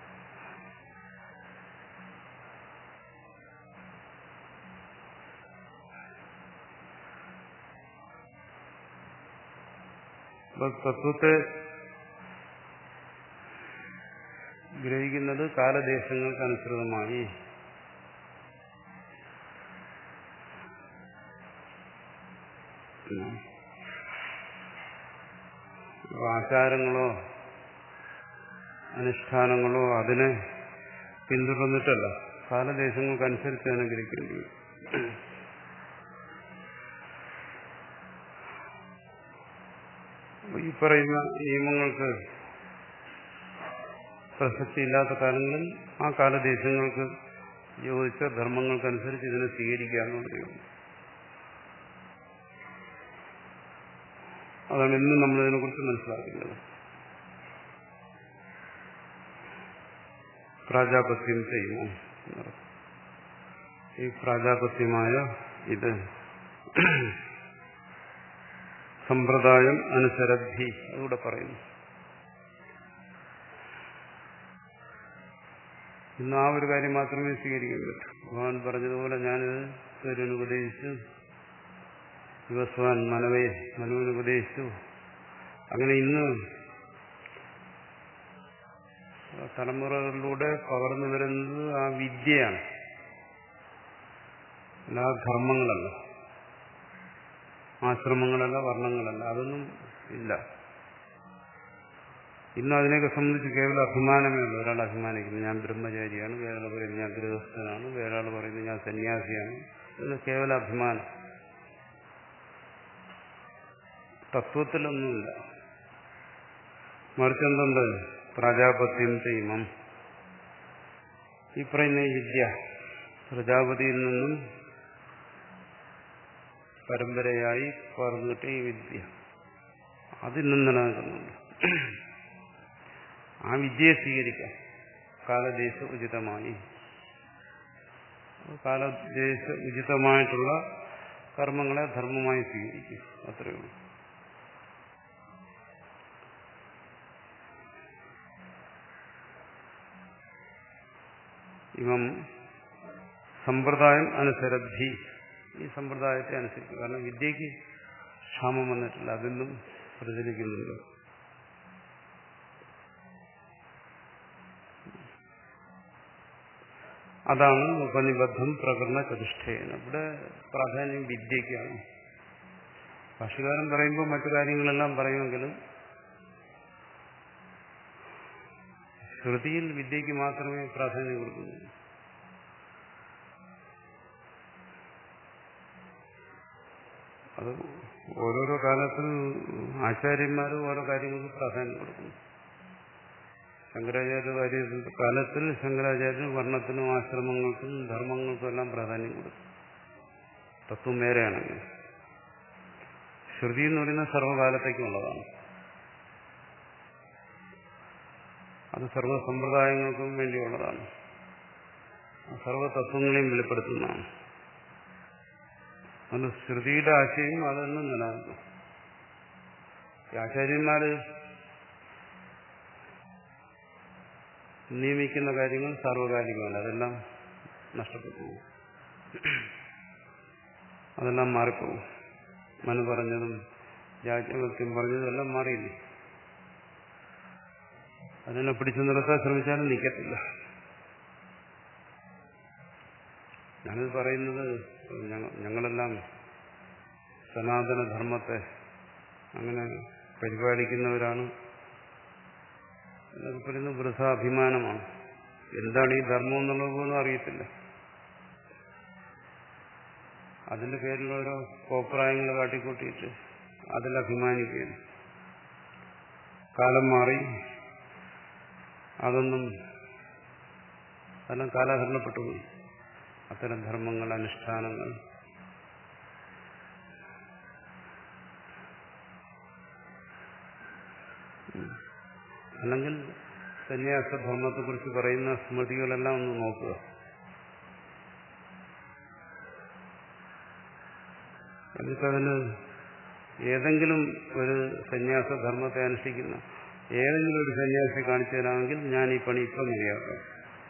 തത്വത്തെ ഗ്രഹിക്കുന്നത് കാലദേശങ്ങൾക്കനുസൃതമായി. ആചാരങ്ങളോ അനുഷ്ഠാനങ്ങളോ അതിനെ പിന്തുടർന്നിട്ടല്ല, കാലദേശങ്ങൾക്കനുസരിച്ച് തന്നെ ഗ്രഹിക്കേണ്ടി വരും. ഈ പറയുന്ന നിയമങ്ങൾക്ക് പ്രസക്തി ഇല്ലാത്ത കാലങ്ങളിൽ ആ കാലദേശങ്ങൾക്ക് യോജിച്ച ധർമ്മങ്ങൾക്കനുസരിച്ച് ഇതിനെ സ്വീകരിക്കാമെന്ന്. അതാണ് ഇന്നും നമ്മളിതിനെക്കുറിച്ച് മനസ്സിലാക്കുന്നത്. പ്രാജാപത്യം ചെയ്യുമോ? ഈ പ്രാജാപത്യമായ ഇത് സമ്പ്രദായം അനുസരദ്ധി അതുകൂടെ പറയുന്നു. ഇന്ന് ആ ഒരു കാര്യം മാത്രമേ സ്വീകരിക്കാൻ പറ്റൂ. ഭഗവാൻ പറഞ്ഞതുപോലെ ഞാനിത് സൂര്യന് ഉപദേശിച്ചു, വിവസ്വാൻ മനവേ മനുവിന് ഉപദേശിച്ചു. അങ്ങനെ ഇന്ന് തലമുറകളിലൂടെ പകർന്നു വരുന്നത് ആ വിദ്യയാണ്, അല്ല ധർമ്മങ്ങളല്ല, ആശ്രമങ്ങളല്ല, വർണ്ണങ്ങളല്ല, അതൊന്നും ഇല്ല. ഇന്ന് അതിനെയൊക്കെ സംബന്ധിച്ച് കേവലം അഭിമാനമേ ഉള്ളൂ. ഒരാൾ അഭിമാനിക്കുന്നു ഞാൻ ബ്രഹ്മചാരിയാണ്, വേറൊരാൾ പറയുന്നത് ഞാൻ ഗൃഹസ്ഥനാണ്, വേറൊരാൾ പറയുന്നത് ഞാൻ സന്യാസിയാണ്. ഇത് കേവല അഭിമാനം, തത്വത്തിലൊന്നുമില്ല. മറിച്ച് എന്തുണ്ട്? പ്രജാപത്യം ചെയ്യുമം, ഈ പറയുന്ന വിദ്യ പ്രജാപതിയിൽ നിന്നും പരമ്പരയായി പകർന്നു കിട്ടിയ ഈ വിദ്യ അതിൽ നിന്ന് നിലനിൽക്കുന്നുണ്ട്. ആ വിദ്യയെ സ്വീകരിക്കാം കാലദേശ ഉചിതമായി. കാലദേശ ഉചിതമായിട്ടുള്ള കർമ്മങ്ങളെ ധർമ്മമായി സ്വീകരിക്കും, അത്രയേ ഉള്ളൂ. ഇവം സമ്പ്രദായം അനുസരദ്ധി, ഈ സമ്പ്രദായത്തെ അനുസരിക്കും. കാരണം വിദ്യക്ക് ക്ഷാമം വന്നിട്ടില്ല, അതെന്നും പ്രചരിക്കുന്നുണ്ട്. അതാണ് ഉപനിബദ്ധം പ്രകടന ചതുഷ്ടേന. ഇവിടെ പ്രാധാന്യം വിദ്യക്കാണ്. ഭാഷ്യകാരൻ പറയുമ്പോൾ മറ്റു കാര്യങ്ങളെല്ലാം പറയുമെങ്കിലും ശ്രുതിയിൽ വിദ്യക്ക് മാത്രമേ പ്രാധാന്യം കൊടുക്കുന്നു. അത് ഓരോരോ കാലത്തും ആചാര്യന്മാരും ഓരോ കാര്യങ്ങൾക്ക് പ്രാധാന്യം കൊടുക്കുന്നു. ശങ്കരാചാര്യ കാര്യ കാലത്തിൽ ശങ്കരാചാര്യന് വർണ്ണത്തിനും ആശ്രമങ്ങൾക്കും ധർമ്മങ്ങൾക്കും എല്ലാം പ്രാധാന്യം കൊടുക്കും. തത്വം വേറെയാണെങ്കിൽ ശ്രുതി എന്ന് പറയുന്നത് സർവ്വകാലത്തേക്കുള്ളതാണ്. അത് സർവ്വസമ്പ്രദായങ്ങൾക്കും വേണ്ടിയുള്ളതാണ്. സർവ്വതത്വങ്ങളെയും വെളിപ്പെടുത്തുന്നതാണ്. അത് ശ്രുതിയുടെ ആശയം അതൊന്നും നിലനിൽക്കും. ആചാര്യന്മാര് നിയമിക്കുന്ന കാര്യങ്ങൾ സാർവകാലികമല്ല, അതെല്ലാം നഷ്ടപ്പെട്ടു, അതെല്ലാം മാറിപ്പോകും. മനു പറഞ്ഞതും യാജ്ഞവൽക്യം പറഞ്ഞതും എല്ലാം മാറിയില്ലേ. അതിനെ പിടിച്ചു നിർത്താൻ ശ്രമിച്ചാലും നിൽക്കത്തില്ല. ഞാനിത് പറയുന്നത് ഞങ്ങളെല്ലാം സനാതന ധർമ്മത്തെ അങ്ങനെ പരിപാലിക്കുന്നവരാണ് എന്നൊക്കെ പറയുന്നത് വൃഥാഭിമാനമാണ്. എന്താണ് ഈ ധർമ്മം എന്നുള്ളത് പോലും അറിയത്തില്ല. അതിന്റെ പേരിൽ ഓരോ കോപ്രായങ്ങൾ കാട്ടിക്കൂട്ടിയിട്ട് അതിൽ അഭിമാനിക്കുകയാണ്. കാലം മാറി, അതൊന്നും അതെല്ലാം കാലഹരണപ്പെട്ടു പോയി. അത്തരം ധർമ്മങ്ങൾ, അനുഷ്ഠാനങ്ങൾ അല്ലെങ്കിൽ സന്യാസധർമ്മത്തെക്കുറിച്ച് പറയുന്ന സ്മൃതികളെല്ലാം ഒന്ന് നോക്കുക. എന്നിട്ടതിന് ഏതെങ്കിലും ഒരു സന്യാസധർമ്മത്തെ അനുഷ്ഠിക്കുന്ന ഏതെങ്കിലും ഒരു സന്യാസിയെ കാണിച്ചു തരാമെങ്കിൽ ഞാൻ ഈ പണി ഇപ്പം മതിയാക്കാം.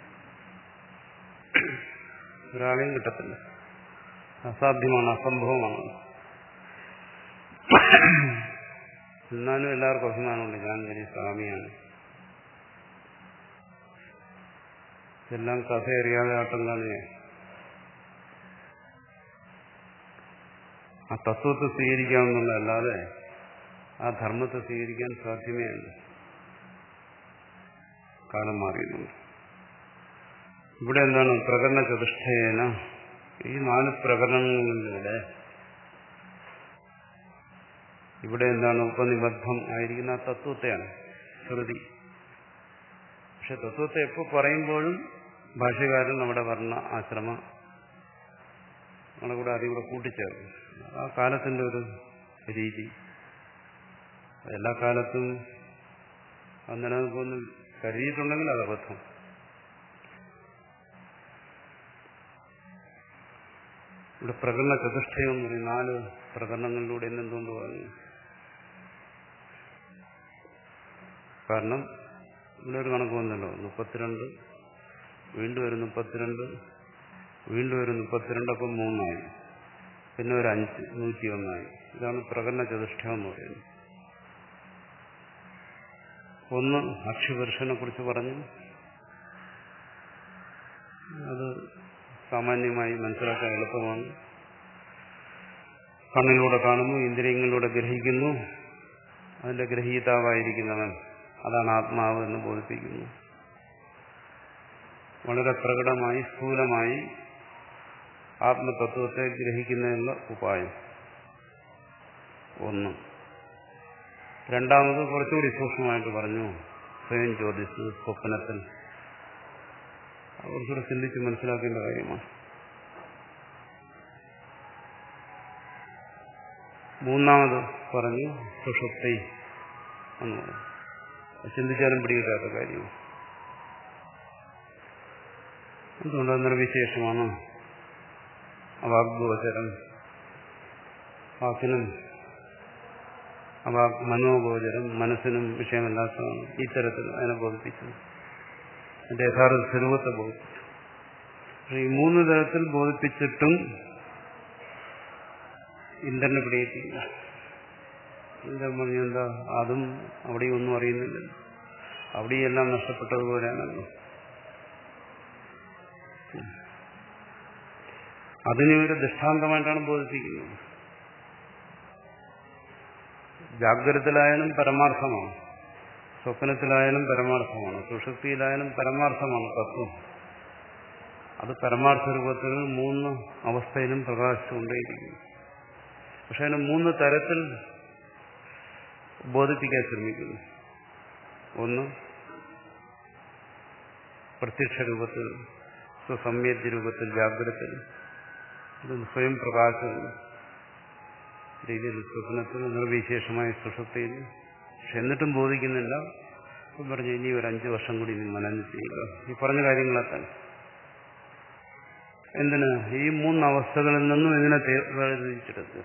ഒരാളെയും കിട്ടത്തില്ല. അസാധ്യമാണ്, അസംഭവമാണ്. എന്നാലും എല്ലാവർക്കും അഭിമാനമുണ്ട്, ഞാൻ വലിയ സ്വാമിയാണ്. എല്ലാം കഥയറിയാതെ ആട്ടം കാണുകയാണ്. ആ തത്വത്തെ സ്വീകരിക്കാമെന്നുള്ളതല്ലാതെ ആ ധർമ്മത്തെ സ്വീകരിക്കാൻ സാധ്യമേ അല്ല. കാലം മാറിയുന്നുണ്ട്. ഇവിടെ എന്താണ്? പ്രകടന ചതുഷ്ടയേന, ഈ നാല് പ്രകടനങ്ങളിലൂടെ ഇവിടെ എന്താണ്? ഉപനിബദ്ധം ആയിരിക്കുന്ന ആ തത്വത്തെയാണ് ശ്രുതി. പക്ഷെ തത്വത്തെ എപ്പോൾ പറയുമ്പോഴും ഭാഷ്യകാരൻ നമ്മുടെ വർണ്ണ ആശ്രമ നമ്മളെ കൂടെ അതിവിടെ കൂട്ടിച്ചേർക്കും. ആ കാലത്തിന്റെ ഒരു രീതി. എല്ലാ കാലത്തും നിലനിൽക്കുമെന്ന് കരുതിയിട്ടുണ്ടെങ്കിൽ അത് അബദ്ധം. ഇവിടെ പ്രകടന ചതുഷ്ടയം എന്ന് പറയും. നാല് പ്രകടനങ്ങളിലൂടെ എന്നെന്തുകൊണ്ട് പറഞ്ഞു? കാരണം ഇവിടെ ഒരു കണക്ക് വന്നല്ലോ, മുപ്പത്തിരണ്ട് വീണ്ടും ഒരു മുപ്പത്തിരണ്ട്, വീണ്ടും ഒരു മുപ്പത്തിരണ്ട്, അപ്പം മൂന്നായി, പിന്നെ ഒരു അഞ്ച്, നൂറ്റി ഒന്നായി. ഇതാണ് പ്രകടന ചതുഷ്ടയം എന്ന് പറയുന്നത്. ഒന്ന് അക്ഷിപുരുഷനെ കുറിച്ച് പറഞ്ഞു. അത് സാമാന്യമായി മനസ്സിലാക്കാൻ എളുപ്പമാണ്. കണ്ണിലൂടെ കാണുന്നു, ഇന്ദ്രിയങ്ങളിലൂടെ ഗ്രഹിക്കുന്നു, അതിന്റെ ഗ്രഹീതാവായിരിക്കുന്നവൻ അതാണ് ആത്മാവ് എന്ന് ബോധിപ്പിക്കുന്നു. വളരെ പ്രകടമായി സ്ഥൂലമായി ആത്മതത്വത്തെ ഗ്രഹിക്കുന്നതിനുള്ള ഉപായം ഒന്ന്. രണ്ടാമത് കുറച്ചുകൂടി സൂക്ഷ്മമായിട്ട് പറഞ്ഞു, സ്വയം ജ്യോതിസ് സ്വപ്നത്തിൽ. അവർക്കൂടെ ചിന്തിച്ച് മനസ്സിലാക്കേണ്ട കാര്യമാണ്. മൂന്നാമത് പറഞ്ഞു സുഷുപ്തി എന്ന് പറഞ്ഞു. ചിന്തിച്ചാലും പിടികിട്ടാത്ത കാര്യമാണ്. എന്തുകൊണ്ട് നിർവിശേഷമാണ്. അവാഗ്ഗോചരം, വാക്കിനും അവാ മനോഗോചരം, മനസ്സിനും വിഷയമല്ലാത്തതാണ്. ഇത്തരത്തിൽ അതിനെ ബോധിപ്പിച്ചു, അതിന്റെ യഥാർത്ഥ സ്വരൂപത്തെ ബോധിപ്പിച്ചു. ഈ മൂന്ന് തരത്തിൽ ബോധിപ്പിച്ചിട്ടും ഇന്ദ്രനെ പിടിയിട്ടില്ല. ഇന്ദ്രൻ പറഞ്ഞു, എന്താ അതും അവിടെയും ഒന്നും അറിയുന്നില്ലല്ലോ, അവിടെയും എല്ലാം നഷ്ടപ്പെട്ടതുപോലെയാണല്ലോ. അതിനെ ഒരു ദൃഷ്ടാന്തമായിട്ടാണ് ബോധിപ്പിക്കുന്നത്. ജാഗ്രതത്തിലായാലും പരമാർത്ഥമാണ്, സ്വപ്നത്തിലായാലും പരമാർത്ഥമാണ്, സുഷുപ്തിയിലായാലും പരമാർത്ഥമാണ് തത്വം. അത് പരമാർത്ഥ രൂപത്തിൽ മൂന്ന് അവസ്ഥയിലും പ്രകാശിച്ചുകൊണ്ടേയിരിക്കുന്നു. പക്ഷെ അതിന് മൂന്ന് തരത്തിൽ ബോധിപ്പിക്കാൻ ശ്രമിക്കുന്നു. ഒന്ന് പ്രത്യക്ഷ രൂപത്തിൽ, സ്വസംവേദ്യ രൂപത്തിൽ, ജാഗ്രതത്തിൽ, സ്വയം പ്രകാശം രീതിയിൽ, സ്വപ്നത്തിൽ, നിർവിശേഷമായ സുഷുപ്തിയിൽ. പക്ഷെ എന്നിട്ടും ബോധിക്കുന്നില്ല. ഇപ്പം പറഞ്ഞു, ഇനി ഒരു അഞ്ചു വർഷം കൂടി ഇനി മനനം ചെയ്യുക. ഈ പറഞ്ഞ കാര്യങ്ങളൊക്കെ എന്തിന്? ഈ മൂന്നവസ്ഥകളിൽ നിന്നും ഇതിനെ വേർതിരിച്ചെടുക്കുക.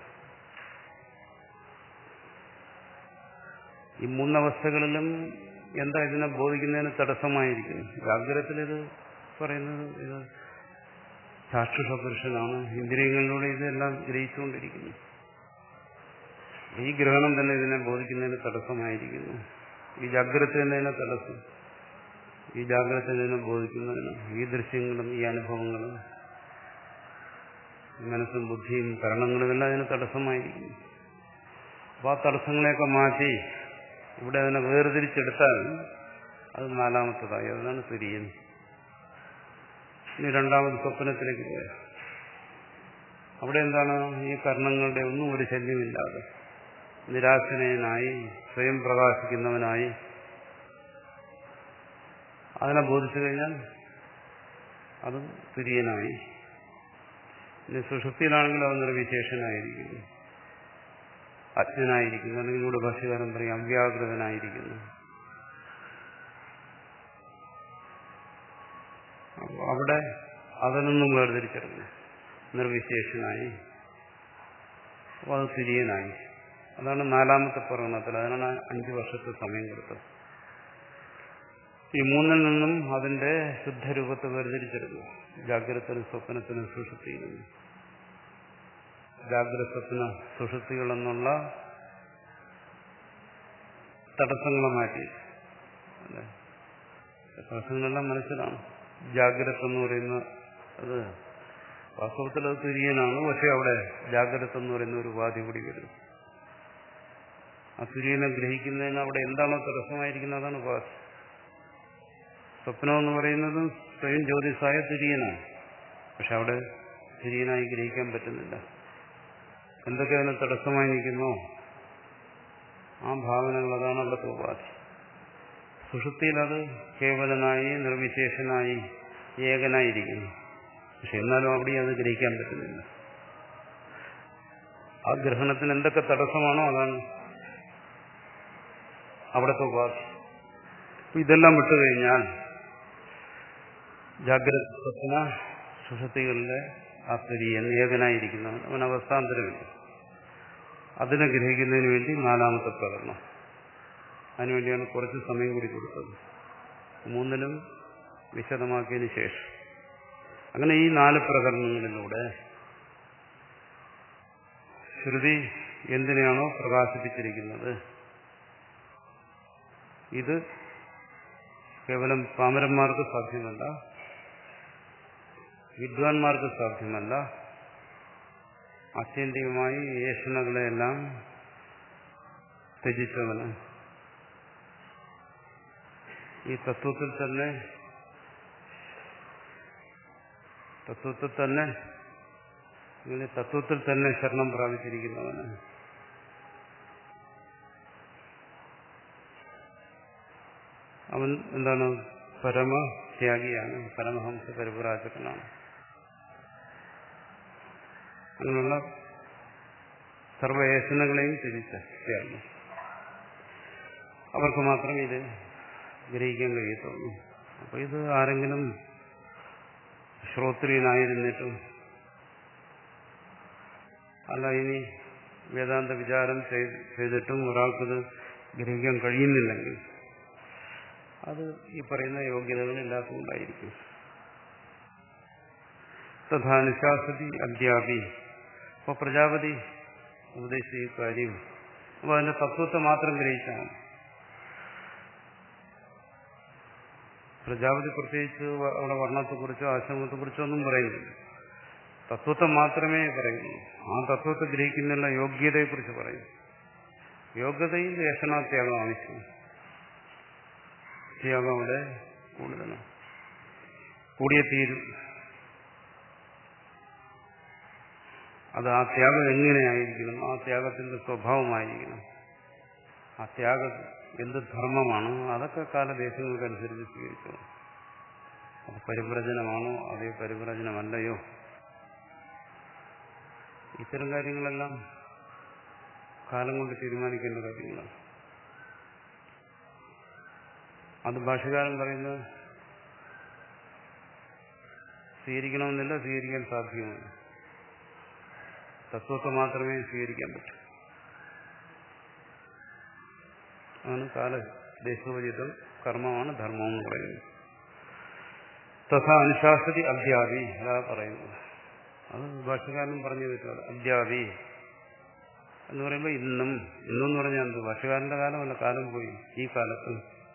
ഈ മൂന്നവസ്ഥകളിലും എന്താ ഇതിനെ ബോധിക്കുന്നതിന് തടസ്സമായിരിക്കുന്നു? ജാഗ്രതത്തിൽ ഇത് പറയുന്നത് ഇത് ചാക്ഷുഷ പുരുഷനാണ്, ഇന്ദ്രിയങ്ങളിലൂടെ ഇതെല്ലാം ഗ്രഹിച്ചുകൊണ്ടിരിക്കുന്നു. ഈ ഗ്രഹണം തന്നെ ഇതിനെ ബോധിക്കുന്നതിന് തടസ്സമായിരിക്കുന്നു. ഈ ജാഗ്രത തന്നെ തടസ്സം. ഈ ജാഗ്രത തന്നെ ബോധിക്കുന്നതിന് ഈ ദൃശ്യങ്ങളും ഈ അനുഭവങ്ങളും മനസ്സും ബുദ്ധിയും കരണങ്ങളും എല്ലാം അതിന് തടസ്സമായിരിക്കുന്നു. അപ്പോൾ ആ തടസ്സങ്ങളെയൊക്കെ മാറ്റി ഇവിടെ അതിനെ വേർതിരിച്ചെടുത്താൽ അത് നാലാമത്തതായി. അതാണ് തുര്യൻ. ഇനി രണ്ടാമത് സ്വപ്നത്തിലേക്ക് പോയ അവിടെ എന്താണ്? ഈ കർണങ്ങളുടെ ഒന്നും ഒരു ശല്യമില്ലാതെ നിരാശനായി സ്വയം പ്രകാശിക്കുന്നവനായി അതിനെ ബോധിച്ചു കഴിഞ്ഞാൽ അതും തുര്യനായി. ഇനി സുഷുപ്തിയിലാണെങ്കിൽ അവൻ നിർവിശേഷനായിരിക്കുന്നു, അജ്ഞനായിരിക്കുന്നു, അല്ലെങ്കിൽ ഇവിടെ ഭാഷ്യകാരൻ പറയും അവ്യാകൃതനായിരിക്കുന്നു. അവിടെ അതിനൊന്നും വേർതിരിച്ചെടുക്കുന്നു, നിർവിശേഷനായി, അപ്പോൾ അത് തുര്യനായി. അതാണ് നാലാമത്തെ പ്രകടനത്തിൽ. അതിനാണ് അഞ്ചു വർഷത്തെ സമയം കൊടുത്തത്. ഈ മൂന്നിൽ നിന്നും അതിന്റെ ശുദ്ധരൂപത്തെ വേർതിരിച്ചെടുക്കുക. ജാഗ്രതത്തിനും സ്വപ്നത്തിനും സുഷുപ്തിയിലും. ജാഗ്രത സ്വപ്ന സുഷുപ്തികളെന്നുള്ള തടസ്സങ്ങളെ മാറ്റി. അല്ലെ, തടസ്സങ്ങളെല്ലാം മനസ്സിലാണ്. ജാഗ്രത എന്ന് പറയുന്ന അത് വാസ്തവത്തിൽ അത് തുര്യനാണ്. പക്ഷെ അവിടെ ജാഗ്രത എന്ന് പറയുന്ന ഒരു ഉപാധി കൂടി വരും. ആ തുര്യനെ ഗ്രഹിക്കുന്നതിന് അവിടെ എന്താണോ തടസ്സമായിരിക്കുന്നത് അതാണ് ഉപാധി. സ്വപ്നം എന്ന് പറയുന്നത് സ്വയം ജ്യോതിസായ തുര്യനാണ്. പക്ഷെ അവിടെ തുര്യനായി ഗ്രഹിക്കാൻ പറ്റുന്നില്ല. എന്തൊക്കെ അതിന് തടസ്സമായി നിൽക്കുന്നോ ആ ഭാവനകൾ, അതാണ് അവിടുത്തെ ഉപാധി. സുഷുപ്തിയിൽ അത് കേവലനായി, നിർവിശേഷനായി, ഏകനായിരിക്കുന്നു. പക്ഷെ എന്നാലും അവിടെ അത് ഗ്രഹിക്കാൻ പറ്റുന്നില്ല. ആ ഗ്രഹണത്തിന് എന്തൊക്കെ തടസ്സമാണോ അതാണ് അവിടുത്തെ ഉപാധി. ഇതെല്ലാം വിട്ടുകഴിഞ്ഞാൽ ജാഗ്രത സ്വപ്ന സുഷുപ്തികളിലെ ആ തുര്യൻ ഏകനായിരിക്കുന്നവൻ, അവൻ അവസ്ഥാന്തരമില്ല. അതിനെ ഗ്രഹിക്കുന്നതിന് വേണ്ടി നാലാമത്തെ പ്രകടനം. അതിനുവേണ്ടിയാണ് കുറച്ച് സമയം കൂടി കൊടുത്തത്. മൂന്നിലും വിശദമാക്കിയതിനു ശേഷം. അങ്ങനെ ഈ നാല് പ്രകരണങ്ങളിലൂടെ ശ്രുതി എന്തിനെയാണോ പ്രകാശിപ്പിച്ചിരിക്കുന്നത്, ഇത് കേവലം പാമരന്മാർക്ക് സാധ്യമല്ല, വിദ്വാൻമാർക്ക് സാധ്യമല്ല. ആത്യന്തികമായി ഏഷണകളെല്ലാം ത്യജിച്ചവന് ഈ തത്വത്തിൽ തന്നെ തത്വത്തിൽ തന്നെ ഇങ്ങനെ തത്വത്തിൽ തന്നെ ശരണം പ്രാപിച്ചിരിക്കുന്നവന് അവൻ എന്താണ്? പരമത്യാഗിയാണ്, പരമഹംസ പരിപുരാജകനാണ്. അങ്ങനെയുള്ള സർവ്വയേശനകളെയും തിരിച്ച ത്യാഗം അവർക്ക് മാത്രം ഇത് ഗ്രഹിക്കാൻ കഴിയത്തുള്ളൂ. അപ്പൊ ഇത് ആരെങ്കിലും ശ്രോത്രിയനായിരുന്നിട്ടും അല്ല ഇനി വേദാന്ത വിചാരം ചെയ്തിട്ടും ഒരാൾക്കത് ഗ്രഹിക്കാൻ കഴിയുന്നില്ലെങ്കിൽ അത് ഈ പറയുന്ന യോഗ്യതകളില്ലാത്തതുകൊണ്ടായിരിക്കും. തഥാനുശാസതി അദ്യാപി. അപ്പൊ പ്രജാപതി ഉപദേശിച്ച ഈ കാര്യം അപ്പൊ അതിന്റെ തത്വത്തെ മാത്രം ഗ്രഹിച്ചാണ്. പ്രജാപതി പ്രത്യേകിച്ച് അവിടെ വർണ്ണത്തെക്കുറിച്ചോ ആശ്രമത്തെക്കുറിച്ചോ ഒന്നും പറയുന്നില്ല. തത്വത്തെ മാത്രമേ പറയുന്നു. ആ തത്വത്തെ ഗ്രഹിക്കുന്നുള്ള യോഗ്യതയെക്കുറിച്ച് പറയും. യോഗ്യതയിൽ ഏഷണാത്യാഗം ആവശ്യം. ത്യാഗം അവിടെ കൂടുതലാണ്, കൂടിയ തീരും. അത് ആ ത്യാഗം എങ്ങനെയായിരിക്കണം, ആ ത്യാഗത്തിന്റെ സ്വഭാവമായിരിക്കണം, ആ ത്യാഗം എന്ത് ധർമ്മമാണ്, അതൊക്കെ കാലദേശങ്ങൾക്കനുസരിച്ച് സ്വീകരിച്ചു. അത് പരിവ്രജനമാണോ അതേ പരിവ്രജനമല്ലയോ, ഇത്തരം കാര്യങ്ങളെല്ലാം കാലം കൊണ്ട് തീരുമാനിക്കേണ്ട കാര്യങ്ങളാണ്. അത് ഭാഷ്യകാരൻ പറയുന്നത് സ്വീകരിക്കണമെന്നില്ല, സ്വീകരിക്കാൻ സാധ്യമല്ല. തത്വത്തെ മാത്രമേ സ്വീകരിക്കാൻ പറ്റൂ. ആണ് കാലദേശോചിതം കർമ്മമാണ് ധർമ്മം എന്ന് പറയുന്നത്. തഥാ അനുശാസതി അദ്യാപി, അതാ പറയുന്നത്. അത് ഭാഷ്യകാരനും പറഞ്ഞു വെച്ചത്. അദ്യാപി എന്ന് പറയുമ്പോൾ ഇന്നും, ഇന്നും എന്ന് പറഞ്ഞാൽ എന്ത്? ഭാഷ്യകാരന്റെ കാലമല്ല, കാലം പോയി. ഈ കാലത്ത്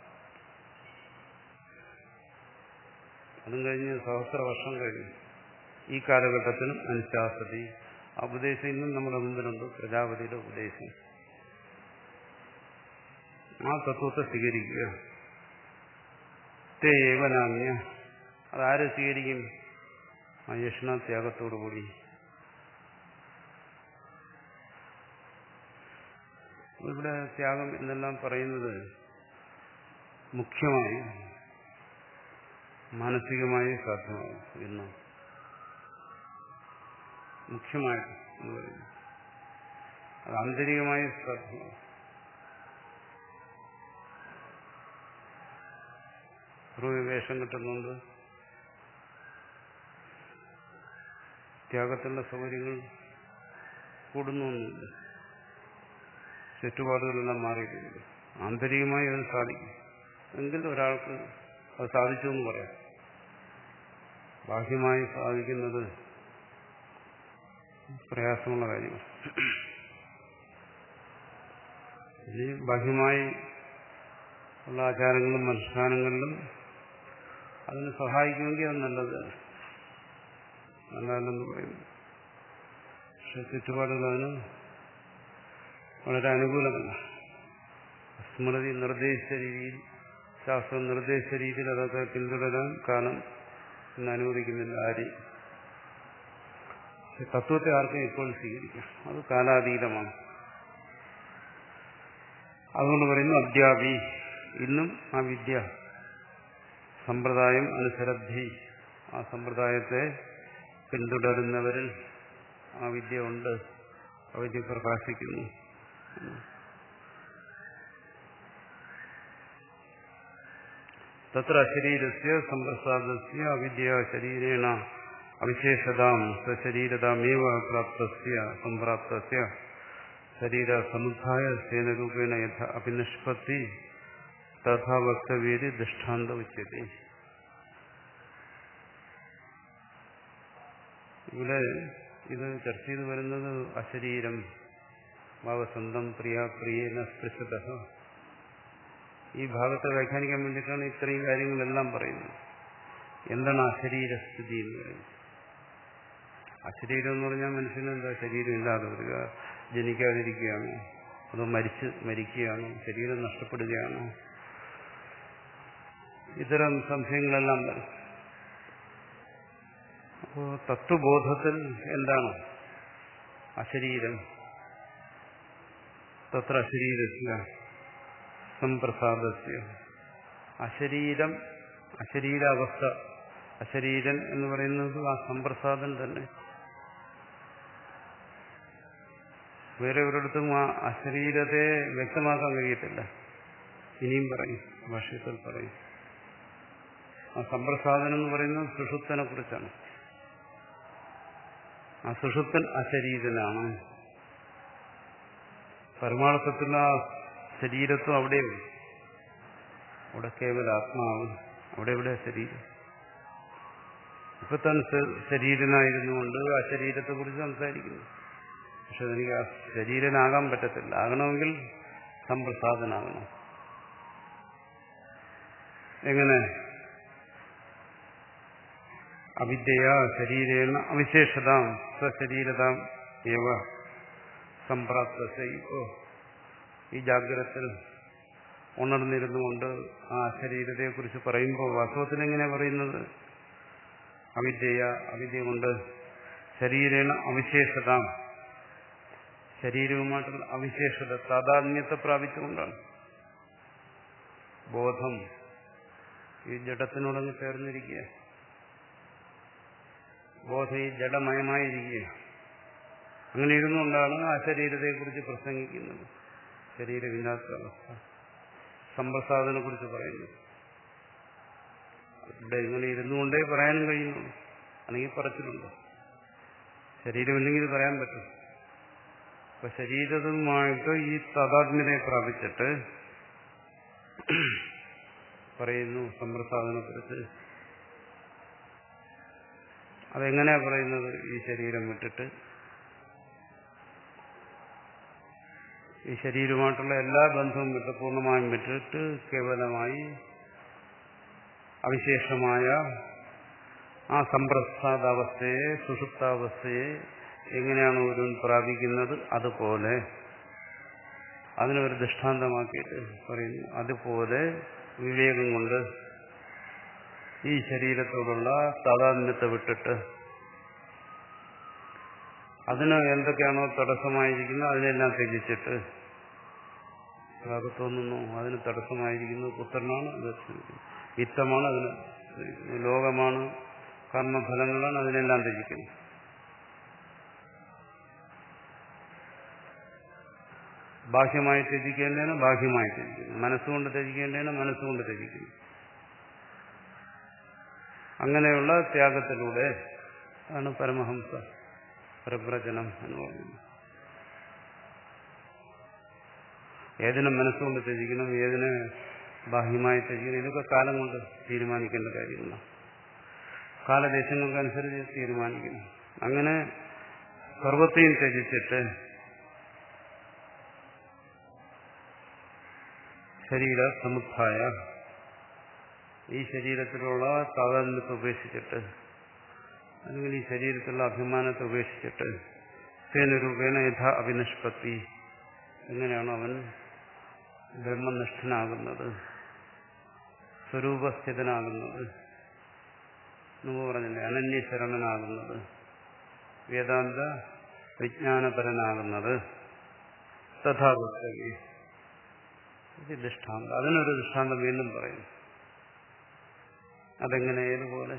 അതും കഴിഞ്ഞ് സഹസ്ര വർഷം കഴിഞ്ഞു. ഈ കാലഘട്ടത്തിനും അനുശാസതി. ആ ഉപദേശം ഇന്നും നമ്മുടെ മുമ്പിലുണ്ട്, പ്രജാപതിയുടെ ഉപദേശം. ആ തത്വത്തെ സ്വീകരിക്കുക. തേ ഏവനാമ്യ, അതാര് സ്വീകരിക്കും? ആ യഷ്ണത്യാഗത്തോടുകൂടി. ഇവിടെ ത്യാഗം എന്നെല്ലാം പറയുന്നത് മുഖ്യമായും മാനസികമായി സാധ്യമാകും എന്ന് മുഖ്യമായിട്ട് എന്ന് പറയുന്നു. അത് ആന്തരികമായി സാധ്യമാകും. പൂർവ്വവേഷം കിട്ടുന്നുണ്ട്, ത്യാഗത്തിലുള്ള സൗകര്യങ്ങൾ കൂടുന്നൊന്നുമില്ല, ചുറ്റുപാടുകളെല്ലാം മാറിയിട്ടുണ്ട്. ആന്തരികമായി അത് സാധിക്കും എങ്കിൽ ഒരാൾക്ക് അത് സാധിച്ചു എന്ന് പറയാം. ബാഹ്യമായി സാധിക്കുന്നത് പ്രയാസമുള്ള കാര്യമാണ്. ഇനി ബാഹ്യമായി ഉള്ള ആചാരങ്ങളിലും അനുഷ്ഠാനങ്ങളിലും അതിന് സഹായിക്കുമെങ്കിൽ അത് നല്ലത്, നല്ലതെന്ന് പറയുന്നു. പക്ഷെ ചുറ്റുപാടുകൾ അതിന് വളരെ അനുകൂലമല്ല. സ്മൃതി നിർദ്ദേശിച്ച രീതിയിൽ, ശാസ്ത്രം നിർദ്ദേശിച്ച രീതിയിൽ അതൊക്കെ പിന്തുടരാൻ കാലം ഇന്ന് അനുവദിക്കുന്നില്ല ആരെയും. തത്വത്തെ ആർക്കും ഇപ്പോൾ സ്വീകരിക്കാം, അത് കാലാതീതമാണ്. അതുകൊണ്ട് പറയുന്നു അദ്യാപി, ഇന്നും ആ വിദ്യ സമ്പ്രദായം അനുസരദ്ധി, ആ സമ്പ്രദായത്തെ പിന്തുടരുന്നവരിൽ ആ വിദ്യ ഉണ്ട്, ആ വിദ്യ പ്രകാശിക്കുന്നു. തത്ര ശരീരസ്യ സമ്പ്രസാദസ്യ അവിദ്യ ശരീരേണ അവിശേഷതാം സശരീരതാമേവ പ്രാപ്തസ്യ സംപ്രാപ്തസ്യ ശരീര സമുദ്ധായ സേനരൂപേണ യഥ അഭിനിഷ്പത്തി തഥാ വക്തവ്യേതി ദൃഷ്ടാന്ത ഉച്യത്തെ. ഇവിടെ ഇത് ചർച്ച ചെയ്ത് വരുന്നത് അശരീരം ഭാവസന്തം പ്രിയ പ്രിയേന സ്പൃശത ഈ ഭാഗത്തെ വ്യാഖ്യാനിക്കാൻ വേണ്ടിയിട്ടാണ് ഇത്രയും കാര്യങ്ങളെല്ലാം പറയുന്നത്. എന്താണ് അശരീരസ്ഥിതി എന്ന് പറയുന്നത്? അശരീരം എന്ന് പറഞ്ഞാൽ മനുഷ്യന് എന്താ ശരീരം ഇല്ലാതെ വരിക, ജനിക്കാതിരിക്കുകയാണോ, അതോ മരിച്ച് മരിക്കുകയാണോ, ശരീരം നഷ്ടപ്പെടുകയാണോ, ഇത്തരം സംശയങ്ങളെല്ലാം വരും. അപ്പോ തത്വബോധത്തിൽ എന്താണ് അശരീരം? തത്ര അശരീരസ്യ സംപ്രസാദസ്യ അശരീരം, അശരീരാവസ്ഥ, അശരീരൻ എന്ന് പറയുന്നത് ആ സംപ്രസാദൻ തന്നെ. വേറെ ഒരിടത്തും ആ അശരീരത്തെ വ്യക്തമാക്കാൻ കഴിയത്തില്ല. ഇനിയും പറയും, ഭാഷ്യത്തിൽ പറയും. ആ സംപ്രസാദൻ എന്ന് പറയുന്നത് സുഷുപ്തനെ കുറിച്ചാണ്. ആ സുഷുപ്തൻ അശരീരനാണ്. പരമാർത്ഥത്തിൽ ആ ശരീരത്വം അവിടെയുണ്ട്. അവിടെ കേവല ആത്മാവ്, അവിടെ എവിടെ ശരീരം? ഇപ്പൊ താൻ ശരീരനായിരുന്നുകൊണ്ട് ആ ശരീരത്തെ കുറിച്ച് സംസാരിക്കുന്നു. പക്ഷെ എനിക്ക് ആ ശരീരനാകാൻ പറ്റത്തില്ല. ആകണമെങ്കിൽ സംപ്രസാദനാകണം. എങ്ങനെ? അവിദ്യയാ ശരീരേണ അവിശേഷതാം സ്വശരീരതാം ഏവ സംപ്രാപ്തോ. ഈ ജാഗ്രതത്തിൽ ഉണർന്നിരുന്നുകൊണ്ട് ആ ശരീരത്തെക്കുറിച്ച് പറയുമ്പോൾ വാസ്തവത്തിൽ എങ്ങനെ പറയുന്നത്? അവിദ്യ, അവിദ്യ കൊണ്ട് ശരീരേണ അവിശേഷത, ശരീരവുമായിട്ടുള്ള അവിശേഷത താതാത്മ്യത്തെ പ്രാപിച്ചുകൊണ്ടാണ്. ബോധം ഈ ജഡത്തിനോടങ്ങ് ചേർന്നിരിക്കുക, ബോധം ഈ ജഡമയമായിരിക്കുക. അങ്ങനെ ഇരുന്നുകൊണ്ടാണ് ആ ശരീരത്തെക്കുറിച്ച് പ്രസംഗിക്കുന്നത്. ശരീരമില്ലാത്ത അവസ്ഥ, സംപ്രസാദനെ കുറിച്ച് പറയുന്നത്. ഇവിടെ ഇങ്ങനെ ഇരുന്നുകൊണ്ടേ പറയാനും കഴിയുന്നു, അല്ലെങ്കിൽ പറച്ചിലുണ്ട്. ശരീരമില്ലെങ്കിൽ ഇത് പറയാൻ പറ്റും. അപ്പൊ ശരീരവുമായിട്ട് ഈ താതാത്മ്യതയെ പ്രാപിച്ചിട്ട് പറയുന്നു സംപ്രസാദനെ കുറിച്ച്. അതെങ്ങനെയാ പറയുന്നത്? ഈ ശരീരം വിട്ടിട്ട്, ഈ ശരീരവുമായിട്ടുള്ള എല്ലാ ബന്ധവും വിട്ട് പൂർണ്ണമായും വിട്ടിട്ട് കേവലമായി അവിശേഷമായ ആ സംപ്രസാദാവസ്ഥയെ, സുഷുപ്താവസ്ഥയെ എങ്ങനെയാണ് ഒരുവൻ പ്രാപിക്കുന്നത് അതുപോലെ അതിനൊരു ദൃഷ്ടാന്തമാക്കിയിട്ട് പറയുന്നു. അതുപോലെ വിവേകം കൊണ്ട് ഈ ശരീരത്തോടുള്ള താതാത്മ്യത്തെ വിട്ടിട്ട് അതിന് എന്തൊക്കെയാണോ തടസ്സമായിരിക്കുന്നത് അതിനെല്ലാം ത്യജിച്ചിട്ട്, അതൊക്കെ തോന്നുന്നു അതിന് തടസ്സമായിരിക്കുന്നത് പുത്രനാണ്, അത് വിത്തമാണ്, അതിന് ലോകമാണ്, കർമ്മഫലങ്ങളാണ്, അതിനെല്ലാം ത്യജിക്കുന്നു. ബാഹ്യമായി ത്യജിക്കേണ്ടതിന് ബാഹ്യമായി ത്യജിക്കുന്നു, മനസ്സുകൊണ്ട് ത്യജിക്കേണ്ടതിന് മനസ്സുകൊണ്ട് ത്യജിക്കുന്നു. അങ്ങനെയുള്ള ത്യാഗത്തിലൂടെ ആണ് പരമഹംസ പ്രവചനം എന്ന് പറയുന്നത്. ഏതിനെ മനസ്സുകൊണ്ട് ത്യജിക്കണം, ഏതിനെ ബാഹ്യമായി ത്യജിക്കണം, ഇതൊക്കെ കാലം കൊണ്ട് തീരുമാനിക്കേണ്ട കാര്യങ്ങളാണ്. കാലദേശങ്ങൾക്കനുസരിച്ച് തീരുമാനിക്കണം. അങ്ങനെ സർവത്തെയും ത്യജിച്ചിട്ട് ശരീര സമുദ്ധായ, ഈ ശരീരത്തിലുള്ള താതാത്മ്യത്തെ ഉപേക്ഷിച്ചിട്ട്, അല്ലെങ്കിൽ ഈ ശരീരത്തിലുള്ള അഭിമാനത്തെ ഉപേക്ഷിച്ചിട്ട്, തേനരൂപേണ യഥാ അഭിനിഷ്പത്തി, എങ്ങനെയാണോ അവൻ ബ്രഹ്മനിഷ്ഠനാകുന്നത്, സ്വരൂപസ്ഥിതനാകുന്നത്, എന്ന് പറഞ്ഞില്ലേ, അനന്യശരണനാകുന്നത്, വേദാന്ത വിജ്ഞാനപരനാകുന്നത്, തഥാവസ്ഥ ദൃഷ്ടാന്തം. അതിനൊരു ദൃഷ്ടാന്തം വീണ്ടും പറയും. അതെങ്ങനെ, ഏതുപോലെ?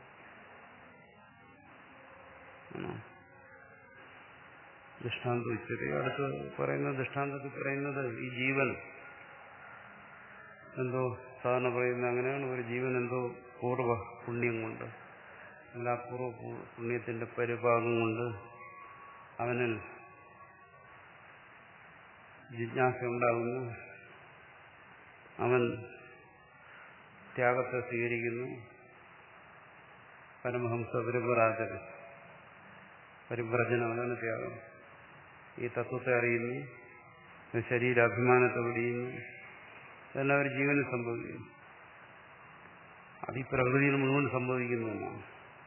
ദൃഷ്ടാന്തം ഉച്ചരി അടുത്ത് പറയുന്ന ദൃഷ്ടാന്തത്തിൽ പറയുന്നത് ഈ ജീവൻ എന്തോ സാധാരണ പറയുന്നത് അങ്ങനെയാണ്. ഒരു ജീവൻ എന്തോ പൂർവ്വ പുണ്യം കൊണ്ട്, എല്ലാ പൂർവ്വ പുണ്യത്തിന്റെ പരിഭാഗം കൊണ്ട് അവനിൽ ജിജ്ഞാസ ഉണ്ടാകുന്നു, അവൻ ത്യാഗത്തെ സ്വീകരിക്കുന്നു. പരമഹംസ വിരപരാജകൻ പരിവ്രജനം, അതാണ് ത്യാഗം. ഈ തത്വത്തെ അറിയുന്നു, ശരീരാഭിമാനത്തെ വെടിയുന്നു, ഇതെല്ലാം ഒരു ജീവന് സംഭവിക്കുന്നു. അത് ഈ പ്രകൃതിയിൽ മുഴുവൻ സംഭവിക്കുന്നതാണ്.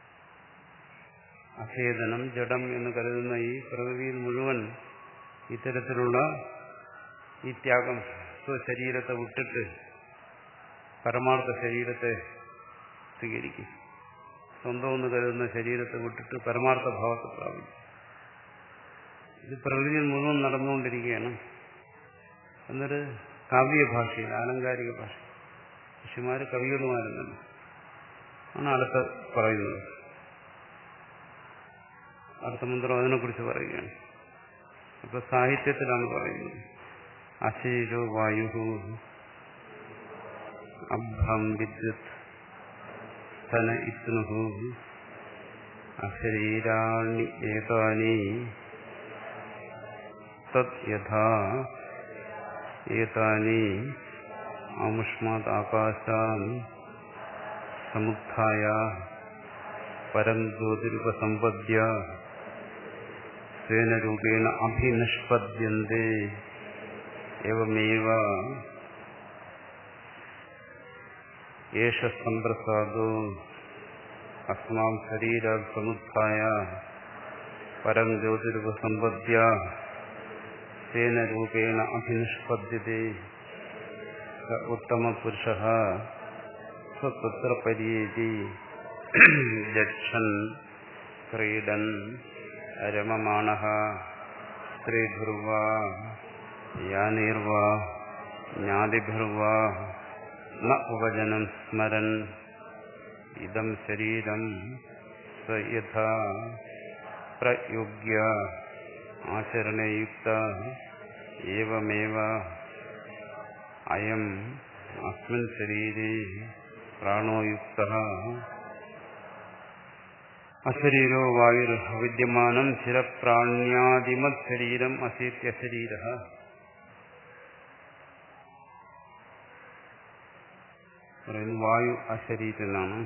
അചേതനം ജഡം എന്ന് കരുതുന്ന ഈ പ്രകൃതിയിൽ മുഴുവൻ ഇത്തരത്തിലുള്ള ഈ ത്യാഗം, സ്വശരീരത്തെ വിട്ടിട്ട് പരമാർത്ഥ ശരീരത്തെ സ്വീകരിക്കും. സ്വന്തം എന്ന് കരുതുന്ന ശരീരത്തെ വിട്ടിട്ട് പരമാർത്ഥ ഭാവത്തെ പ്രാപിക്കും. ഇത് പ്രകൃതിയിൽ മുഴുവൻ നടന്നുകൊണ്ടിരിക്കുകയാണ്. എന്നൊരു കാവ്യ ഭാഷയിൽ, ആലങ്കാരിക ഭാഷ. ഋഷിമാര് കവികളുമായിരുന്നല്ലോ ആണ് അടുത്ത പറയുന്നത്. അടുത്ത മന്ത്രം അതിനെക്കുറിച്ച് പറയുകയാണ്. അപ്പൊ സാഹിത്യത്തിലാണ് പറയുന്നത്. അശരീരോ വായു അഭം വിദ്യുത് സ്തന ഇത്നുഹു അശരീരാണി ഏതാനി തത് യഥാ ഏതാനി അമുഷ്മാത് ആകാശാൻ സമുത്ഥായ പരം ജ്യോതിരുപസമ്പദ്യ സ്വേന രൂപേണ അഭിനിഷ്പദ്യന്തെ ഏവമേവ ഏഷ സമ്പ്രസാദോ അസ്മാം ശരീരാത് സമുത്ഥായ പരം ജ്യോതിരുപസമ്പദ്യ സ്വേന രൂപേണ അഭിനിഷ്പദ്യത്തെ ഉത്തമപുരുഷഃ സ്വതന്ത്ര പര്യേതി ജക്ഷൻ ക്രീഡൻ രമമാണഃ സ്ത്രീഭിർവാ യാനൈർവാ ജ്ഞാതിഭിർവാ ന ഉപജനം സ്മരൻ ഇദം ശരീരം സ യഥാ പ്രയുജ്യ ആചരണേ യുക്ത ഏവമേവ അയം അസ്മിൻ ശരീരേ പ്രാണോ യുക്തഃ അശരീരോ വായുർ വിദ്യമാനം ചിരപ്രാണ്യാദിമത് ശരീരം അസീത്യശരീരഃ. പറയുന്നു വായു അശരീരനാണ്.